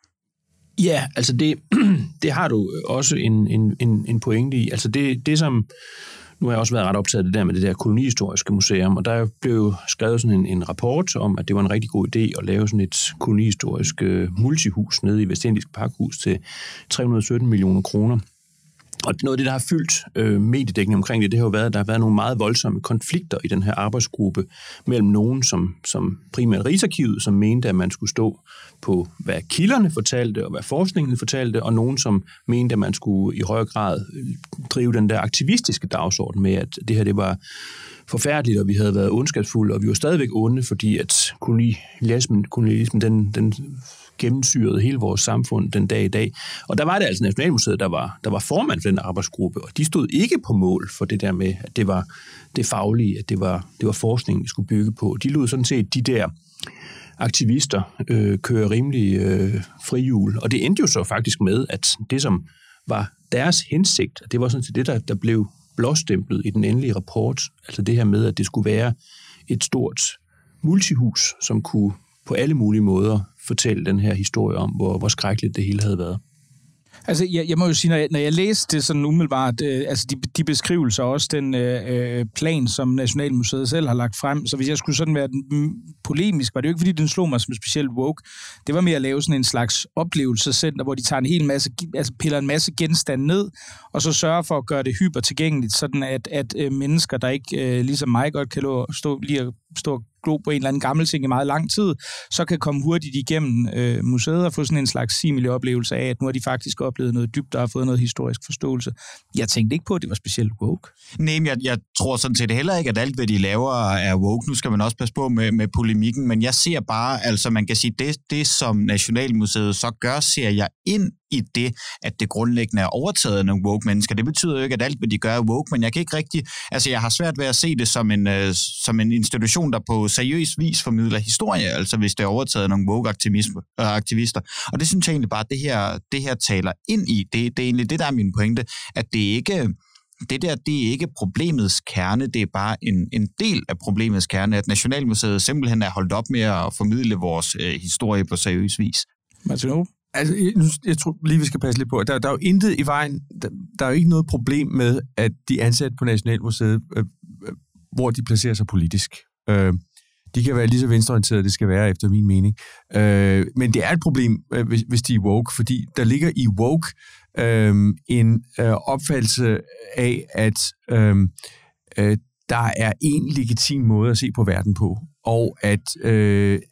Ja, altså det, det har du også en, en, en pointe i. Altså det, det som, nu har jeg også været ret optaget af det der med det der kolonihistoriske museum, og der blev jo skrevet sådan en, en rapport om, at det var en rigtig god idé at lave sådan et kolonihistorisk uh, multihus nede i Vestindisk Pakhus til tre hundrede og sytten millioner kroner. Og noget af det, der har fyldt øh, mediedækning omkring det, det har jo været, at der har været nogle meget voldsomme konflikter i den her arbejdsgruppe mellem nogen, som, som primært Rigsarkivet, som mente, at man skulle stå på, hvad kilderne fortalte og hvad forskningen fortalte, og nogen, som mente, at man skulle i højere grad drive den der aktivistiske dagsorden med, at det her det var forfærdeligt, og vi havde været ondskabsfulde, og vi var stadigvæk onde, fordi at kolonialismen, kolonialismen den, den gennemsyrede hele vores samfund den dag i dag. Og der var det altså Nationalmuseet, der var, der var formand for den arbejdsgruppe, og de stod ikke på mål for det der med, at det var det faglige, at det var, det var forskningen, vi skulle bygge på. De lod sådan set de der aktivister øh, køre rimelig øh, frihjul, og det endte jo så faktisk med, at det, som var deres hensigt, det var sådan set det, der, der blev blåstemplet i den endelige rapport, altså det her med, at det skulle være et stort multihus, som kunne på alle mulige måder fortælle den her historie om, hvor, hvor skrækkeligt det hele havde været. Altså, jeg, jeg må jo sige, når jeg, når jeg læste det sådan umiddelbart, øh, altså de, de beskrivelser, også den øh, plan, som Nationalmuseet selv har lagt frem, så hvis jeg skulle sådan være polemisk, var det jo ikke, fordi den slog mig som specielt woke. Det var mere at lave sådan en slags oplevelsescenter, hvor de tager en hel masse, altså piller en masse genstande ned, og så sørger for at gøre det hyper tilgængeligt, sådan at, at øh, mennesker, der ikke øh, ligesom mig godt kan lå, stå, lige at stå glo på en eller anden gammel ting i meget lang tid, så kan komme hurtigt igennem øh, museet og få sådan en slags simile-oplevelse af, at nu har de faktisk oplevet noget dybt, der har fået noget historisk forståelse. Jeg tænkte ikke på, at det var specielt woke. Nej, jeg, jeg tror sådan set heller ikke, at alt, hvad de laver, er woke. Nu skal man også passe på med, med polemikken, men jeg ser bare, altså man kan sige, det, det som Nationalmuseet så gør, ser jeg ind i det, at det grundlæggende er overtaget af nogle woke mennesker. Det betyder jo ikke, at alt, hvad de gør, er woke, men jeg kan ikke rigtig, altså jeg har svært ved at se det som en, uh, som en institution, der på seriøs vis formidler historie, altså hvis det er overtaget af nogle woke aktivister. Og det synes jeg egentlig bare, at det her, det her taler ind i. Det, det er egentlig det, der er min pointe, at det ikke det der, det er ikke problemets kerne, det er bare en, en del af problemets kerne, at Nationalmuseet simpelthen er holdt op med at formidle vores øh, historie på seriøs vis. Martin? Altså, jeg, jeg tror lige, vi skal passe lidt på. Der, der er jo intet i vejen, der, der er jo ikke noget problem med, at de ansatte på Nationalmuseet, øh, øh, hvor de placerer sig politisk. Øh, de kan være lige så venstreorienterede, det skal være, efter min mening. Øh, men det er et problem, øh, hvis, hvis de er woke, fordi der ligger i woke øh, en øh, opfattelse af, at øh, øh, der er en legitim måde at se på verden på, og at øh,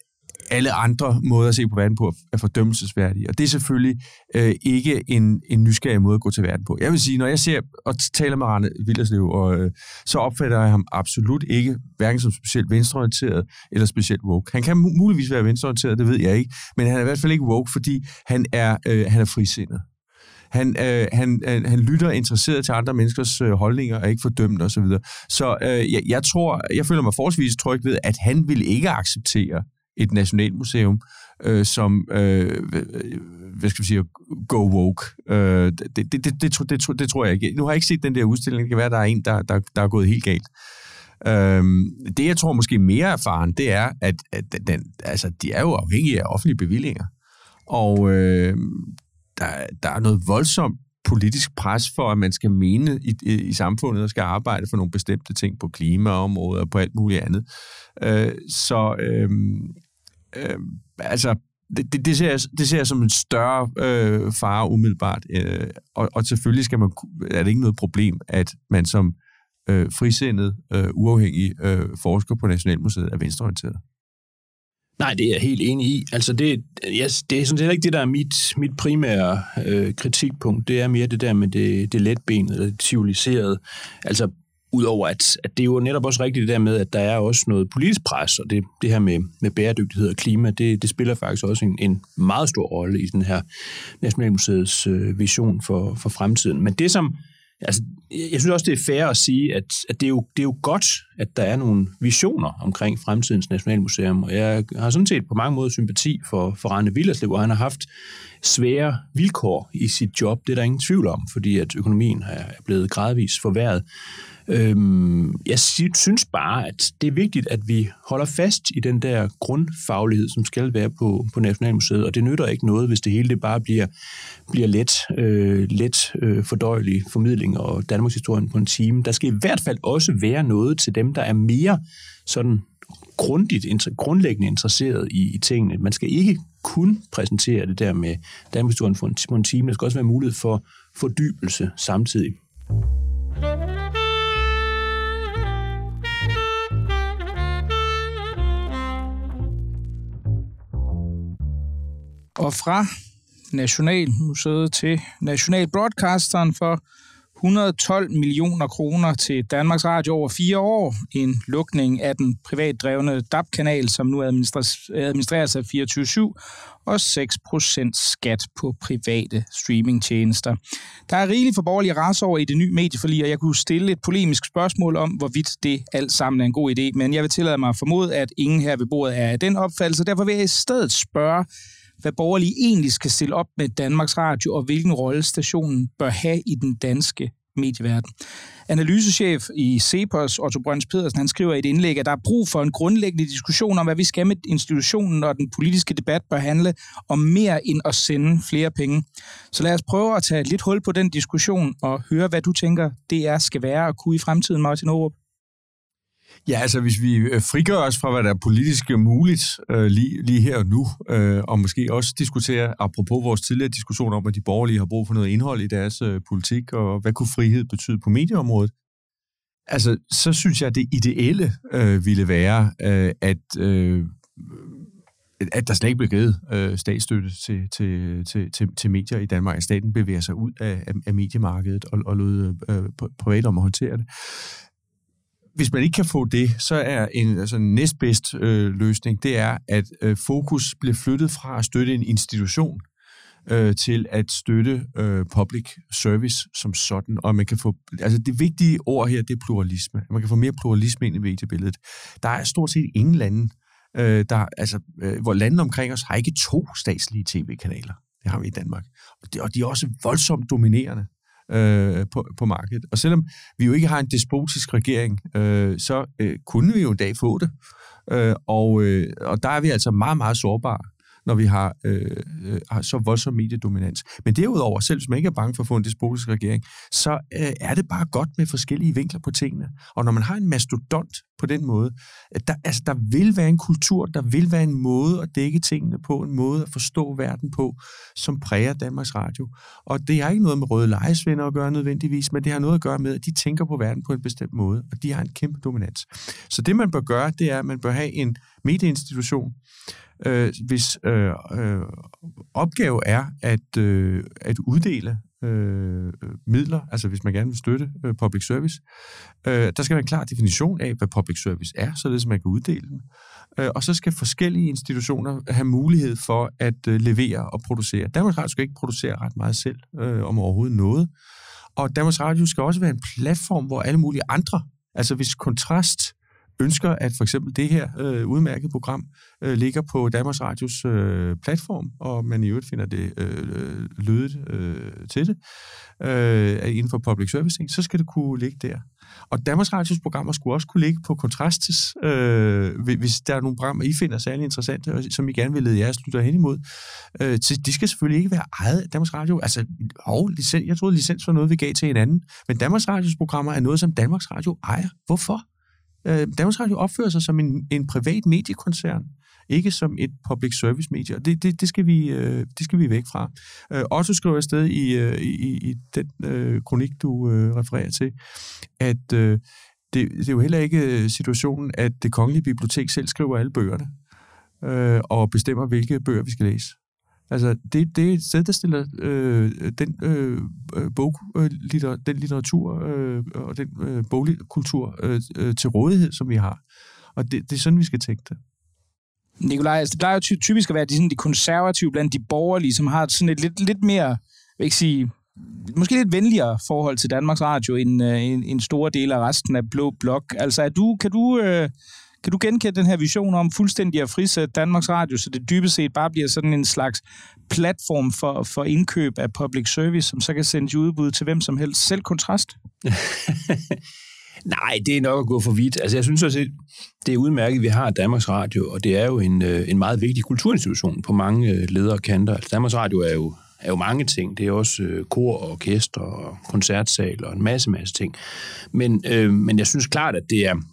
alle andre måder at se på verden på er fordømmelsesværdige. Og det er selvfølgelig øh, ikke en, en nysgerrig måde at gå til verden på. Jeg vil sige, når jeg ser og taler med Rane Willerslev, og, øh, så opfatter jeg ham absolut ikke, hverken som specielt venstreorienteret eller specielt woke. Han kan muligvis være venstreorienteret, det ved jeg ikke, men han er i hvert fald ikke woke, fordi han er, øh, han er frisindet. Han, øh, han, øh, han lytter interesseret til andre menneskers øh, holdninger og ikke fordømt og så videre. Så øh, jeg, jeg tror, jeg føler mig forholdsvis tryg ved, at han vil ikke acceptere et nationalmuseum, øh, som, øh, hvad skal vi sige, go woke. Øh, det, det, det, det, det, det, det tror jeg ikke. Nu har jeg ikke set den der udstilling. Det kan være, der er en, der, der, der er gået helt galt. Øh, det, jeg tror måske mere erfaren, det er, at, at den, altså, de er jo afhængige af offentlige bevillinger. Og øh, der, der er noget voldsomt politisk pres for, at man skal mene i, i, i samfundet og skal arbejde for nogle bestemte ting på klimaområdet og på alt muligt andet. Øh, så øh, øh, altså, det, det, det, ser jeg, det ser jeg som en større øh, fare umiddelbart. Øh, og, og selvfølgelig skal man, er det ikke noget problem, at man som øh, frisindet, øh, uafhængig øh, forsker på Nationalmuseet er venstreorienteret. Nej, det er jeg helt enig i. Altså det, yes, det er sådan set ikke det, der er mit, mit primære øh, kritikpunkt. Det er mere det der med det, det letbenede, eller det civiliserede. Altså udover at, at det er jo netop også rigtigt det der med, at der er også noget politisk pres, og det, det her med, med bæredygtighed og klima, det, det spiller faktisk også en, en meget stor rolle i den her Nationalmuseets øh, vision for, for fremtiden. Men det som Altså, jeg synes også, det er fair at sige, at, at det, er jo, det er jo godt, at der er nogle visioner omkring fremtidens Nationalmuseum, og jeg har sådan set på mange måder sympati for, for Rane Willerslev, hvor han har haft svære vilkår i sit job. Det er der ingen tvivl om, fordi at økonomien er blevet gradvist forværret. Øhm, jeg synes bare, at det er vigtigt, at vi holder fast i den der grundfaglighed, som skal være på, på Nationalmuseet, og det nytter ikke noget, hvis det hele det bare bliver, bliver let, øh, let øh, fordøjelig formidling og Danmarks historien på en time. Der skal i hvert fald også være noget til dem, der er mere sådan grundigt, grundlæggende interesseret i, i tingene. Man skal ikke kun præsentere det der med Danmarks historien på en, på en time. Der skal også være mulighed for fordybelse samtidig. Og fra Nationalmuseet til National Broadcasteren for et hundrede og tolv millioner kroner til Danmarks Radio over fire år. En lukning af den privatdrevne D A B-kanal, som nu administreres af fireogtyve syv, og seks procent skat på private streamingtjenester. Der er rigeligt for borgerlige race over i det nye medieforlig, og jeg kunne stille et polemisk spørgsmål om, hvorvidt det alt sammen er en god idé, men jeg vil tillade mig at formode, at ingen her ved bordet er af den opfattelse. Derfor vil jeg i stedet spørge, hvad borgerlige egentlig skal stille op med Danmarks Radio, og hvilken rolle stationen bør have i den danske medieverden. Analysechef i CEPOS, Otto Brøns Pedersen, han skriver i et indlæg, at der er brug for en grundlæggende diskussion om, hvad vi skal med institutionen, og den politiske debat bør handle om mere end at sende flere penge. Så lad os prøve at tage lidt hul på den diskussion og høre, hvad du tænker, D R skal være og kunne i fremtiden, Martin Aarup. Ja, altså hvis vi frigør os fra, hvad der er politisk muligt øh, lige, lige her og nu, øh, og måske også diskutere, apropos vores tidligere diskussion om, at de borgerlige har brug for noget indhold i deres øh, politik, og hvad kunne frihed betyde på medieområdet, altså så synes jeg, at det ideelle øh, ville være, øh, at, øh, at der slet ikke bliver givet øh, statsstøtte til, til, til, til, til medier i Danmark, at staten bevæger sig ud af, af, af mediemarkedet og, og lod øh, privat om at håndtere det. Hvis man ikke kan få det, så er en altså, næstbedst øh, løsning, det er, at øh, fokus bliver flyttet fra at støtte en institution øh, til at støtte øh, public service som sådan. Og man kan få, altså det vigtige ord her, det er pluralisme. Man kan få mere pluralisme ind i mediebilledet. Der er stort set ingen lande, øh, der, altså, øh, hvor landene omkring os har ikke to statslige tv-kanaler. Det har vi i Danmark. Og, det, og de er også voldsomt dominerende. Øh, på, på markedet. Og selvom vi jo ikke har en despotisk regering, øh, så øh, kunne vi jo en dag få det. Øh, og, øh, og der er vi altså meget, meget sårbare, når vi har, øh, har så voldsom mediedominans. Men derudover, selv hvis man ikke er bange for at få en despotisk regering, så øh, er det bare godt med forskellige vinkler på tingene. Og når man har en mastodont på den måde, der, altså, der vil være en kultur, der vil være en måde at dække tingene på, en måde at forstå verden på, som præger Danmarks Radio. Og det har ikke noget med røde lejesvender at gøre nødvendigvis, men det har noget at gøre med, at de tænker på verden på en bestemt måde, og de har en kæmpe dominans. Så det, man bør gøre, det er, at man bør have en medieinstitution, øh, hvis øh, øh, opgave er at, øh, at uddele øh, midler, altså hvis man gerne vil støtte øh, public service, øh, der skal være en klar definition af, hvad public service er, således man kan uddele den. Øh, og så skal forskellige institutioner have mulighed for at øh, levere og producere. Danmarks Radio skal ikke producere ret meget selv, øh, om overhovedet noget. Og Danmarks Radio skal også være en platform, hvor alle mulige andre, altså hvis Kontrast ønsker, at for eksempel det her øh, udmærkede program øh, ligger på Danmarks Radios øh, platform, og man i øvrigt finder det øh, lødet øh, til det, øh, inden for public servicing, så skal det kunne ligge der. Og Danmarks Radios programmer skulle også kunne ligge på Kontrastes, øh, hvis der er nogle programmer, I finder særlig interessante, og som I gerne vil lede jeres lytter hen imod. Øh, de skal selvfølgelig ikke være ejet af Danmarks Radio. Altså, hov, licens, jeg troede, licens var noget, vi gav til hinanden. Men Danmarks Radios programmer er noget, som Danmarks Radio ejer. Hvorfor? Øh, Danmarks Radio opfører sig som en, en privat mediekoncern, ikke som et public service medie. Det, det, det, skal, vi, øh, det skal vi væk fra. Øh, Otto skriver afsted i, øh, i, i den øh, kronik, du øh, refererer til, at øh, det, det er jo heller ikke situationen, at Det Kongelige Bibliotek selv skriver alle bøgerne øh, og bestemmer, hvilke bøger vi skal læse. Altså, det, det er et sted, der stiller øh, den, øh, bog, øh, litter, den litteratur øh, og den øh, bogkultur øh, øh, til rådighed, som vi har. Og det, det er sådan, vi skal tænke det. Nikolaj, altså det plejer jo ty- typisk at være de, sådan, de konservative blandt de borgerlige, som har sådan et lidt, lidt mere, jeg vil ikke sige, måske lidt venligere forhold til Danmarks Radio end uh, en, en stor del af resten af Blå Blok. Altså er du, kan, du, uh, kan du genkende den her vision om fuldstændig at frisætte Danmarks Radio, så det dybest set bare bliver sådan en slags platform for, for indkøb af public service, som så kan sendes i udbud til hvem som helst? Selv Kontrast? Nej, det er nok at gå for vidt. Altså, jeg synes også, at det er udmærket, at vi har Danmarks Radio, og det er jo en, en meget vigtig kulturinstitution på mange ledere kanter. Altså, Danmarks Radio er jo, er jo mange ting. Det er også kor og orkester og koncertsal og en masse, masse ting. Men, øh, men jeg synes klart, at det er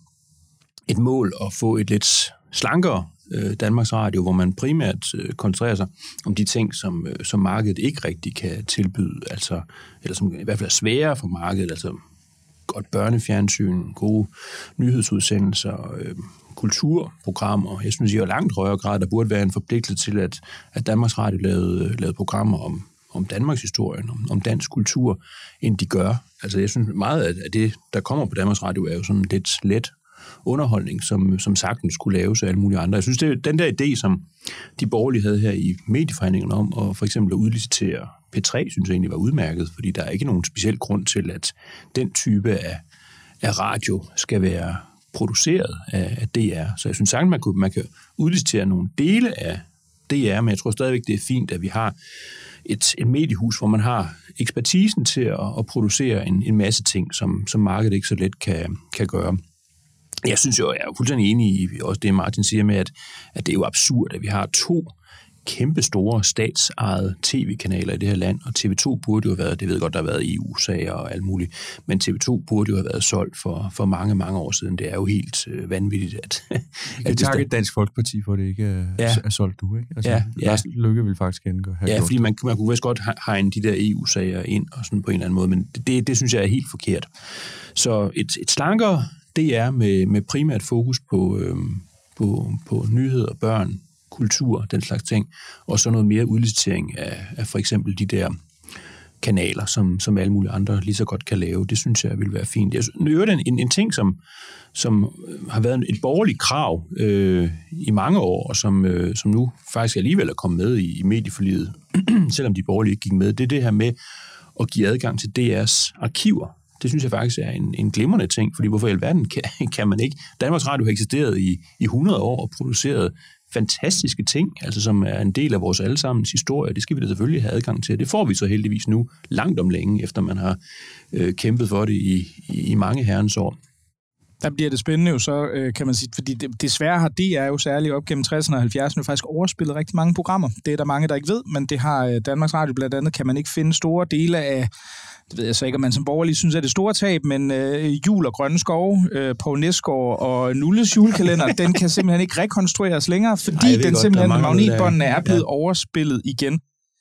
et mål at få et lidt slankere øh, Danmarks Radio, hvor man primært øh, koncentrerer sig om de ting, som, øh, som markedet ikke rigtig kan tilbyde, altså, eller som i hvert fald er sværere for markedet, altså godt børnefjernsyn, gode nyhedsudsendelser, øh, kulturprogrammer. Jeg synes, i langt højere grad, der burde være en forpligtelse til, at, at Danmarks Radio lavede, lavede programmer om, om Danmarks historie, om, om dansk kultur, end de gør. Altså, jeg synes meget, at det, der kommer på Danmarks Radio, er jo sådan lidt let underholdning, som, som sagtens skulle laves af alle mulige andre. Jeg synes, det er den der idé, som de borgerlige havde her i medieforhandlingerne om, og for eksempel at udlicitere P tre, synes jeg egentlig var udmærket, fordi der er ikke nogen speciel grund til, at den type af, af radio skal være produceret af, af D R. Så jeg synes sagtens, man, kunne, man kan udlicitere nogle dele af D R, men jeg tror stadigvæk, det er fint, at vi har et, et mediehus, hvor man har ekspertisen til at, at producere en, en masse ting, som, som markedet ikke så let kan, kan gøre. Jeg synes jo, jeg er fuldstændig enig i også det, Martin siger med, at, at det er jo absurd, at vi har to kæmpe store statsejede tv-kanaler i det her land, og T V to burde jo have været, det ved godt, der har været E U-sager og alt muligt, men T V to burde jo have været solgt for, for mange, mange år siden. Det er jo helt øh, vanvittigt, at... Vi kan takke Dansk Folkeparti for, det ikke er, ja. er solgt nu, ikke? Altså, ja, ja. Lars Løkke vil faktisk gerne have Ja, gjort fordi man, man kunne vist godt hegne de der E U-sager ind, og sådan på en eller anden måde, men det, det synes jeg er helt forkert. Så et, et slankere D R med, med primært fokus på, øhm, på, på nyheder, børn, kultur, den slags ting, og så noget mere udlicitering af, af for eksempel de der kanaler, som, som alle mulige andre lige så godt kan lave. Det synes jeg vil være fint. Jeg synes, en, en ting, som, som har været et borgerligt krav øh, i mange år, og som, øh, som nu faktisk alligevel er kommet med i, i medieforliget, selvom de borgerlige ikke gik med, det er det her med at give adgang til D R's arkiver. Det synes jeg faktisk er en, en glimrende ting, fordi hvorfor i alverden kan, kan man ikke? Danmarks Radio har eksisteret i, i hundrede år og produceret fantastiske ting, altså som er en del af vores allesammens historie. Det skal vi da selvfølgelig have adgang til. Det får vi så heldigvis nu langt om længe, efter man har øh, kæmpet for det i, i, i mange herrens år. Der bliver det spændende jo så, øh, kan man sige, fordi det, desværre har D R jo særligt op gennem tresserne og halvfjerdserne faktisk overspillet rigtig mange programmer. Det er der mange, der ikke ved, men det har øh, Danmarks Radio blandt andet, kan man ikke finde store dele af, det ved jeg så ikke, om man som borgerlig synes er det store tab, men øh, Jul og Grønne Skove, øh, Poul Næsgaard og Nulles julekalender, den kan simpelthen ikke rekonstrueres længere, fordi Ej, den godt, simpelthen magnetbåndene er blevet ja. overspillet igen.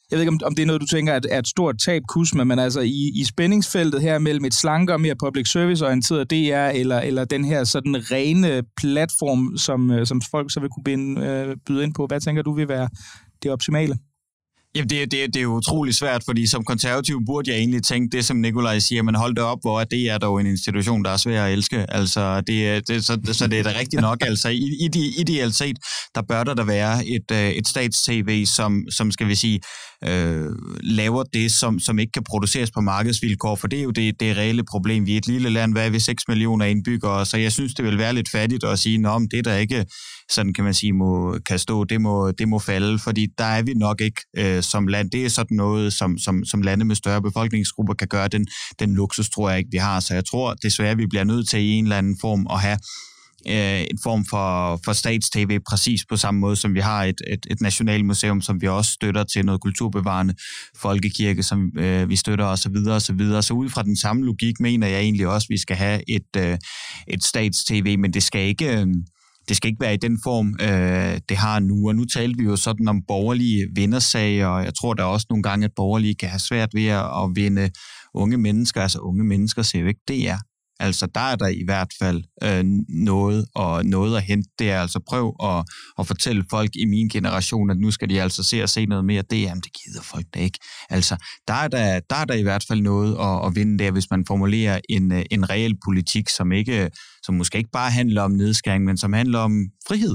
Jeg ved ikke, om, om det er noget, du tænker er, er et stort tab, Kusma, men altså i, i spændingsfeltet her mellem et slankere, mere public service-orienteret D R, eller, eller den her sådan rene platform, som, som folk så vil kunne binde, øh, byde ind på. Hvad tænker du vil være det optimale? Jamen, det, det, det er jo utrolig svært, fordi som konservativ burde jeg egentlig tænke det, som Nikolaj siger, men hold det op, hvor det er dog en institution, der er svær at elske. Altså, det, det, så, så det er da rigtigt nok. Altså, i, i de, ideelt set, der bør der da være et, et stats-tv, som, som skal vi sige, øh, laver det, som, som ikke kan produceres på markedsvilkår, for det er jo det, det reelle problem. Vi er et lille land, hvad er vi, seks millioner indbyggere, så jeg synes, det vil være lidt fattigt at sige, nå, det der ikke, sådan kan man sige, må, kan stå, det må, det må falde, fordi der er vi nok ikke øh, som land. Det er sådan noget, som, som, som lande med større befolkningsgrupper kan gøre. Den, den luksus tror jeg ikke, vi har. Så jeg tror desværre, vi bliver nødt til i en eller anden form at have øh, en form for, for stats-tv præcis på samme måde, som vi har et, et, et nationalmuseum, som vi også støtter til noget kulturbevarende folkekirke, som øh, vi støtter osv. osv. Så ud fra den samme logik mener jeg egentlig også, at vi skal have et, øh, et stats-tv, men det skal ikke... Øh, Det skal ikke være i den form, øh, det har nu. Og nu talte vi jo sådan om borgerlige vindersager, og jeg tror der også nogle gange, at borgerlige kan have svært ved at vinde unge mennesker. Altså unge mennesker ser jo ikke det er. Altså der er der i hvert fald øh, noget, og noget at hente. Det er altså prøv at, at fortælle folk i min generation, at nu skal de altså se og se noget mere. Det, jamen, det gider folk da ikke. Altså der er der, der, er der i hvert fald noget at, at vinde der, hvis man formulerer en, en reel politik, som, ikke, som måske ikke bare handler om nedskæring, men som handler om frihed.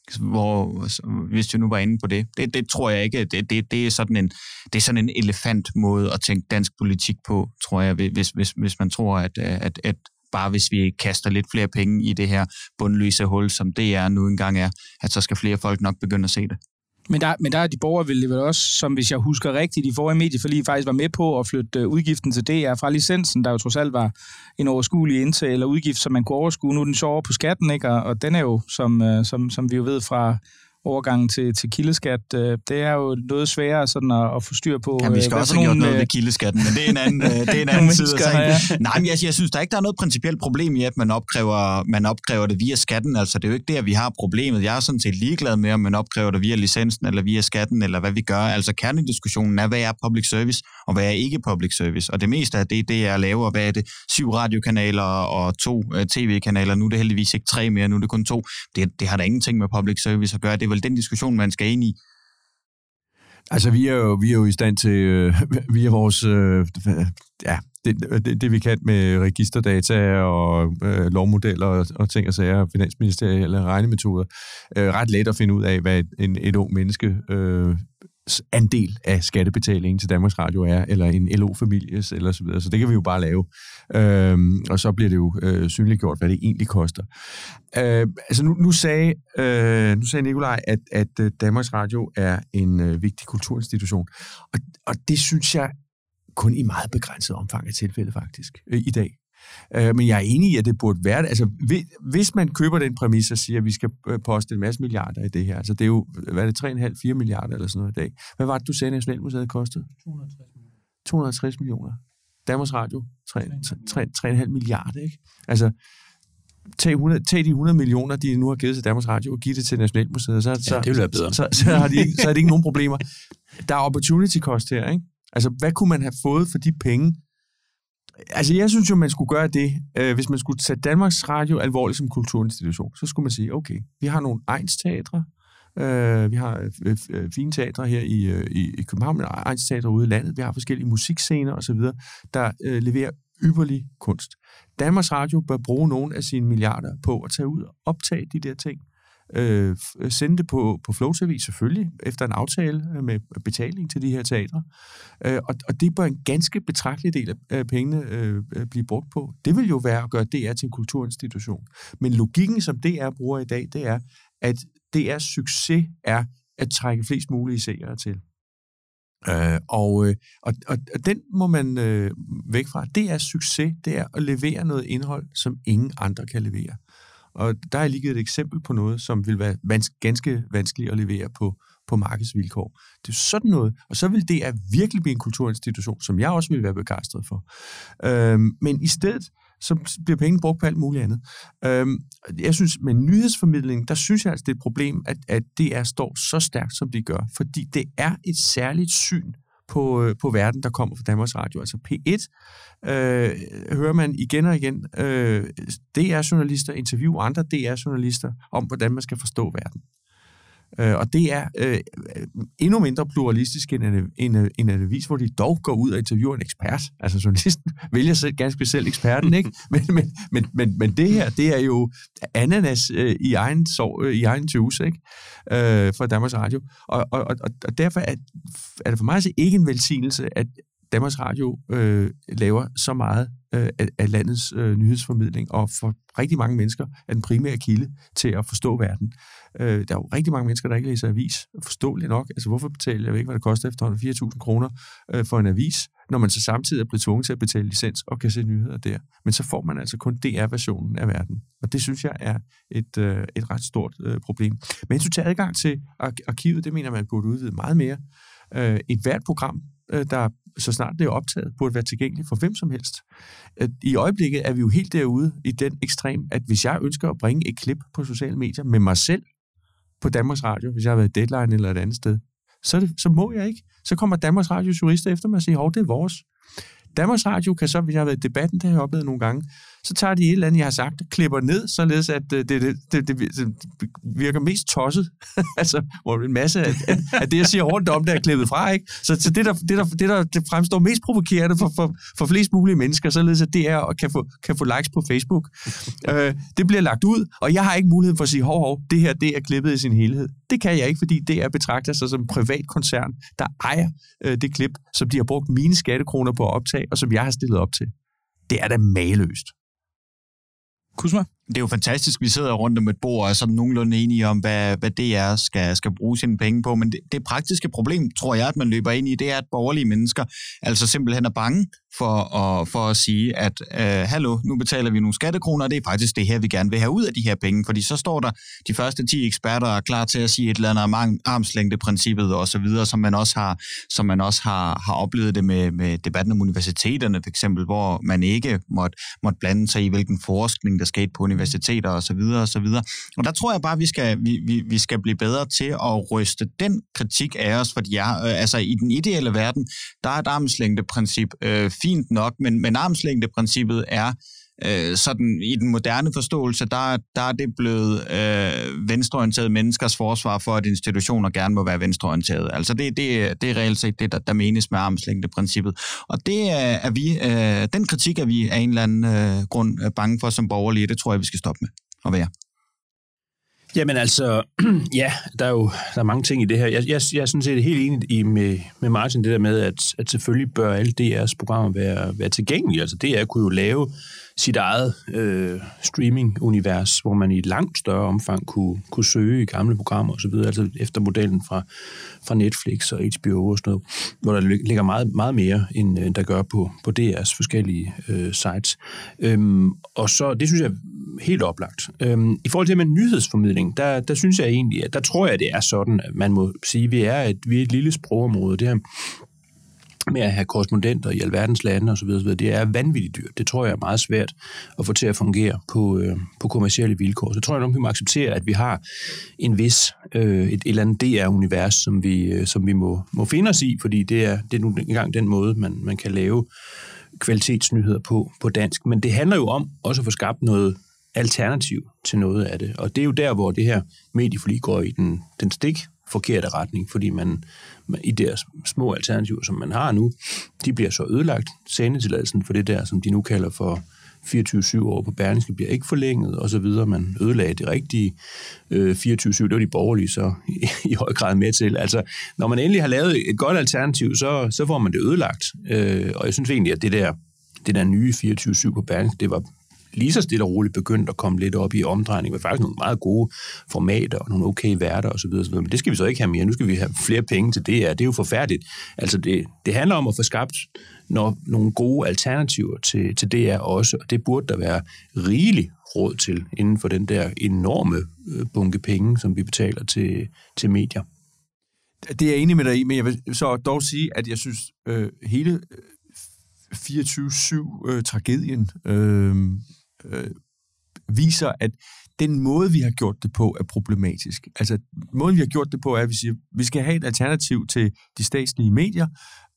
Hvor, hvis du nu var inde på det, det, det tror jeg ikke, det, det, det, er sådan en, det er sådan en elefant måde at tænke dansk politik på, tror jeg, hvis, hvis, hvis man tror, at, at, at bare hvis vi kaster lidt flere penge i det her bundløse hul, som det er nu engang er, at så skal flere folk nok begynde at se det. Men der, men der er de borgere, vil det vel også, som hvis jeg husker rigtigt, de forrige medieforlig faktisk var med på at flytte udgiften til D R fra licensen, der jo trods alt var en overskuelig indtægt eller udgift, som man kunne overskue. Nu er den så over på skatten, ikke? Og, og den er jo, som, som, som vi jo ved fra overgangen til, til kildeskat, det er jo noget sværere sådan at, at få styr på. Ja, vi skal også have gjort noget ved kildeskatten, men det er en anden, det er en anden side af sagen. Ja. Nej, men jeg, jeg synes, der ikke der er noget principielt problem i, at man opkræver, man opkræver det via skatten. Altså, det er jo ikke der, vi har problemet. Jeg er sådan set ligeglad med, om man opkræver det via licensen, eller via skatten, eller hvad vi gør. Altså, kernediskussionen er, hvad er public service, og hvad er ikke public service. Og det meste af det, det er laver, hvad er det? Syv radiokanaler og to tv-kanaler. Nu er det heldigvis ikke tre mere, nu er det kun to. Det, det har da ingenting med public service at gøre. Det er vel den diskussion, man skal ind i. Altså, vi er jo, vi er jo i stand til, øh, via vores, øh, ja, det, det, det vi kan med registerdata og øh, lovmodeller og, og ting og sager, finansministerielle regnemetoder, øh, ret let at finde ud af, hvad en, et ung menneske øh, andel af skattebetalingen til Danmarks Radio er, eller en L O-families, eller så videre. Så det kan vi jo bare lave. Øhm, og så bliver det jo øh, synliggjort, hvad det egentlig koster. Øh, altså nu, nu sagde, øh, nu sagde Nikolaj, at, at Danmarks Radio er en øh, vigtig kulturinstitution. Og, og det synes jeg kun i meget begrænset omfang er tilfældet faktisk øh, i dag. Øh, men jeg er enig i, at det burde være det. Altså, hvis man køber den præmis og siger, at vi skal poste en masse milliarder i det her, altså det er jo, hvad er det, tre komma fem til fire milliarder eller sådan noget i dag. Hvad var det, du sagde, Nationalmuseet kostede? to hundrede og tres millioner. Danmarks Radio, tre komma fem milliarder, ikke? Altså, tag, hundrede, tag de hundrede millioner, de nu har givet til Danmarks Radio, og giv det til Nationalmuseet, så, ja, så, det vil være bedre. Så, så, så, har de, så er det ikke nogen problemer. Der er opportunity cost her, ikke? Altså, hvad kunne man have fået for de penge? Altså, jeg synes jo, man skulle gøre det, øh, hvis man skulle tage Danmarks Radio alvorligt som kulturinstitution, så skulle man sige, okay, vi har nogle egnsteatre, øh, vi har øh, øh, fine teatre her i, øh, i København, men egnsteatre ude i landet, vi har forskellige musikscener osv., der øh, leverer ypperlig kunst. Danmarks Radio bør bruge nogle af sine milliarder på at tage ud og optage de der ting, øh, sende det på, på Flow T V selvfølgelig, efter en aftale med betaling til de her teatre. Øh, og, og det bør en ganske betragtelig del af pengene øh, blive brugt på. Det vil jo være at gøre D R til en kulturinstitution. Men logikken, som D R bruger i dag, det er, at D R's succes er at trække flest mulige seere til. Øh, og, og, og, og den må man øh, væk fra. D R's succes, det er at levere noget indhold, som ingen andre kan levere. Og der er lige et eksempel på noget, som vil være vans- ganske vanskeligt at levere på, på markedsvilkår. Det er sådan noget, og så vil det virkelig blive en kulturinstitution, som jeg også vil være begejstret for. Øhm, men i stedet, så bliver penge brugt på alt muligt andet. Øhm, jeg synes, med nyhedsformidling, der synes jeg altså, det er et problem, at, at D R står så stærkt, som de gør, fordi det er et særligt syn på, på verden, der kommer fra Danmarks Radio. Altså P et øh, hører man igen og igen øh, D R-journalister interviewe andre D R-journalister om, hvordan man skal forstå verden. Øh, og det er øh, endnu mindre pluralistisk end en, en, en avis, hvor de dog går ud og interviewer en ekspert. Altså journalisten vælger selv ganske selv eksperten, ikke? Men, men, men, men, men det her, det er jo ananas øh, i egen sov, øh, i egen juice, ikke? Øh, for Danmarks Radio. Og, og, og, og derfor er, er det for mig altså ikke en velsignelse, at Danmarks Radio øh, laver så meget øh, af, af landets øh, nyhedsformidling, og for rigtig mange mennesker er den primære kilde til at forstå verden. Øh, der er jo rigtig mange mennesker, der ikke læser avis. Forståeligt nok. Altså, hvorfor betaler jeg ikke, hvad det koster efterhånden fire tusind kroner øh, for en avis, når man så samtidig er blevet tvunget til at betale licens og kan se nyheder der. Men så får man altså kun D R-versionen af verden. Og det synes jeg er et, øh, et ret stort øh, problem. Men hvis du tager adgang til arkivet, det mener man burde udvide meget mere. Øh, et hvert program, øh, der så snart det er optaget, burde være tilgængeligt for hvem som helst. I øjeblikket er vi jo helt derude i den ekstrem, at hvis jeg ønsker at bringe et klip på sociale medier med mig selv på Danmarks Radio, hvis jeg har været i Deadline eller et andet sted, så, det, så må jeg ikke. Så kommer Danmarks Radios jurister efter mig og siger, hov, det er vores. Danmarks Radio kan så, hvis jeg har været i debatten, det har jeg oplevet nogle gange, så tager de et eller andet, jeg har sagt, og klipper ned, således at det, det, det, det virker mest tosset. Altså, hvor en masse af, af det, jeg siger rundt om, det er klippet fra, ikke? Så, så det, der, det, der, det, der det fremstår mest provokerende for, for, for flest mulige mennesker, således at det er at kan få, kan få likes på Facebook. øh, det bliver lagt ud, og jeg har ikke mulighed for at sige, hov, hov, det her, det er klippet i sin helhed. Det kan jeg ikke, fordi det er betragtet sig som en privat koncern, der ejer øh, det klip, som de har brugt mine skattekroner på at optage, og som jeg har stillet op til. Det er da mageløst. Kusma? Det er jo fantastisk, vi sidder rundt om et bord og er sådan nogenlunde enige om, hvad, hvad D R skal, skal bruge sine penge på. Men det, det praktiske problem, tror jeg, at man løber ind i, det er, at borgerlige mennesker altså simpelthen er bange for at, for at sige, at øh, hallo, nu betaler vi nogle skattekroner, og det er faktisk det her, vi gerne vil have ud af de her penge. Fordi så står der de første ti eksperter er klar til at sige et eller andet om armslængdeprincippet og så videre, som man også har, som man også har, har oplevet det med, med debatten om universiteterne, for eksempel, hvor man ikke måtte, måtte blande sig i, hvilken forskning der skete på universiteter og så videre og så videre. Og der tror jeg bare, vi skal, vi, vi, vi skal blive bedre til at ryste den kritik af os, fordi ja, altså i den ideelle verden, der er et armslængdeprincip øh, fint nok, men, men armslængdeprincippet er øh, sådan i den moderne forståelse, der, der er det blevet øh, venstreorienterede menneskers forsvar for, at institutioner gerne må være venstreorienterede. Altså det, det, det er reelt set det, der, der menes med armslængdeprincippet. Og det er, er vi, øh, den kritik er vi af en eller anden øh, grund bange for som borgerlige. Det tror jeg, vi skal stoppe med at være. Jamen altså, ja, der er jo der er mange ting i det her. Jeg, jeg, jeg er sådan set helt enig i med, med Martin, det der med, at, at selvfølgelig bør alle D R's programmer være, være tilgængelige. Altså D R kunne jo lave sit eget øh, streaming-univers, hvor man i et langt større omfang kunne, kunne søge i gamle programmer osv., altså efter modellen fra, fra Netflix og H B O og sådan noget, hvor der ligger meget, meget mere, end, end der gør på, på D R's forskellige øh, sites. Øhm, og så, det synes jeg er helt oplagt. Øhm, I forhold til med nyhedsformidling, der, der synes jeg egentlig, at der tror jeg, det er sådan, at man må sige, at vi er et, vi er et lille sprogområde. Det her med at have korrespondenter i alverdens lande og så videre, det er vanvittigt dyrt. Det tror jeg er meget svært at få til at fungere på, øh, på kommercielle vilkår. Så tror jeg nok, vi må acceptere, at vi har en vis, øh, et, et eller andet D R-univers, som vi, øh, som vi må, må finde os i, fordi det er, det er nu engang den måde, man, man kan lave kvalitetsnyheder på, på dansk. Men det handler jo om også at få skabt noget alternativ til noget af det. Og det er jo der, hvor det her medieforlig går i den, den stik forkerte retning, fordi man, man i deres små alternativer, som man har nu, de bliver så ødelagt. Sendetilladelsen for det der, som de nu kalder for fireogtyve syv år på Berlingske, bliver ikke forlænget, og så videre. Man ødelagde det rigtige øh, fireogtyve syv, det var de borgerlige så i, i høj grad med til. Altså, når man endelig har lavet et godt alternativ, så, så får man det ødelagt. Øh, og jeg synes egentlig, at det der, det der nye fireogtyve syv på Berlingske, det var lige så stille og roligt begyndt at komme lidt op i omdrejning, med faktisk nogle meget gode formater og nogle okay værter og så videre, så videre. Men det skal vi så ikke have mere. Nu skal vi have flere penge til det. Det er jo forfærdeligt. Altså det, det handler om at få skabt når, nogle gode alternativer til, til D R også, og det burde der være rigelig råd til inden for den der enorme bunke penge, som vi betaler til, til medier. Det er jeg enig med dig i, men jeg vil så dog sige, at jeg synes øh, hele fireogtyve syv-tragedien øh, øh, viser, at den måde, vi har gjort det på, er problematisk. Altså, måden, vi har gjort det på, er, at vi siger, at vi skal have et alternativ til de statslige medier,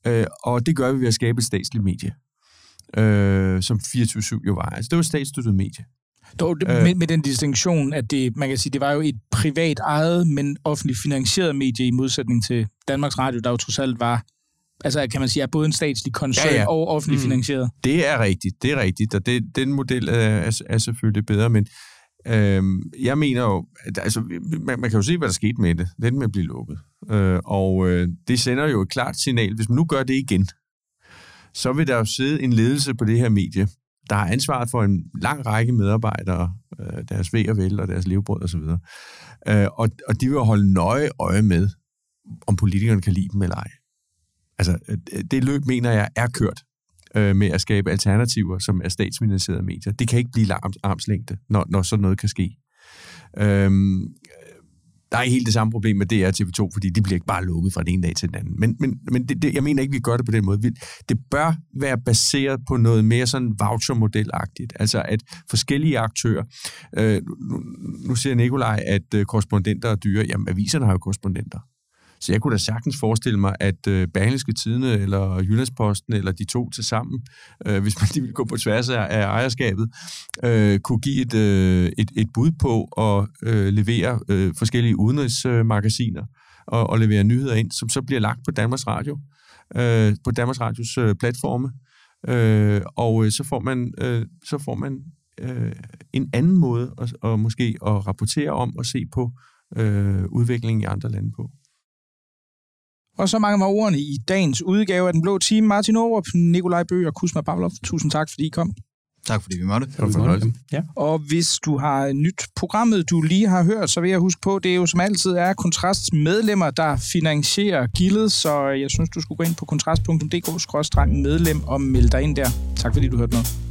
Øh, og det gør vi ved at skabe et statsligt medie, øh, som fireogtyve syv jo var. Altså, det var et statsstøttet medie. Dog, det, med, med den distinktion, at det, man kan sige, det var jo et privat ejet, men offentligt finansieret medie i modsætning til Danmarks Radio, der jo trods alt var, altså kan man sige, er både en statslig koncern ja, ja. og offentligt mm. finansieret. Det er rigtigt, det er rigtigt, og det, den model er, er, er selvfølgelig bedre, men øhm, jeg mener jo, at, altså, man, man kan jo se, hvad der skete med det. Den med at blive lukket. Øh, og øh, det sender jo et klart signal. Hvis man nu gør det igen, så vil der jo sidde en ledelse på det her medie, der har ansvaret for en lang række medarbejdere, øh, deres ve og vel og deres levebrød osv. Øh, og, og de vil holde nøje øje med, om politikerne kan lide dem eller ej. Altså, det løb, mener jeg, er kørt øh, med at skabe alternativer, som er statsfinansierede medier. Det kan ikke blive arms, armslængde, når, når sådan noget kan ske. Øhm, der er helt det samme problem med D R og T V to, fordi de bliver ikke bare lukket fra den ene dag til den anden. Men, men, men det, det, jeg mener ikke, vi gør det på den måde. Det bør være baseret på noget mere sådan voucher-model-agtigt. Altså at forskellige aktører... Øh, nu, nu siger Nikolaj, at øh, korrespondenter er dyre. Jamen, aviserne har jo korrespondenter. Så jeg kunne da sagtens forestille mig, at øh, Berlingske Tidende eller Jyllandsposten eller de to til sammen, øh, hvis man de ville gå på tværs af, af ejerskabet, øh, kunne give et, øh, et, et bud på at øh, levere øh, forskellige udenrigsmagasiner og, og levere nyheder ind, som så bliver lagt på Danmarks Radio, øh, på Danmarks Radios øh, platforme, øh, og øh, så får man, øh, så får man øh, en anden måde at, og måske at rapportere om og se på øh, udviklingen i andre lande på. Og så mange var ordene i dagens udgave af Den Blå Time. Martin Aarup, Nikolaj Bøgh og Kusma Pavlov, tusind tak, fordi I kom. Tak, fordi vi måtte. Det var fornøjelse. Ja. Og hvis du har nyt programmet, du lige har hørt, så vil jeg huske på, det er jo som altid er Kontrasts medlemmer, der finansierer gildet, så jeg synes, du skulle gå ind på kontrast punktum d k skråstreg medlem og melde dig ind der. Tak fordi du hørte noget.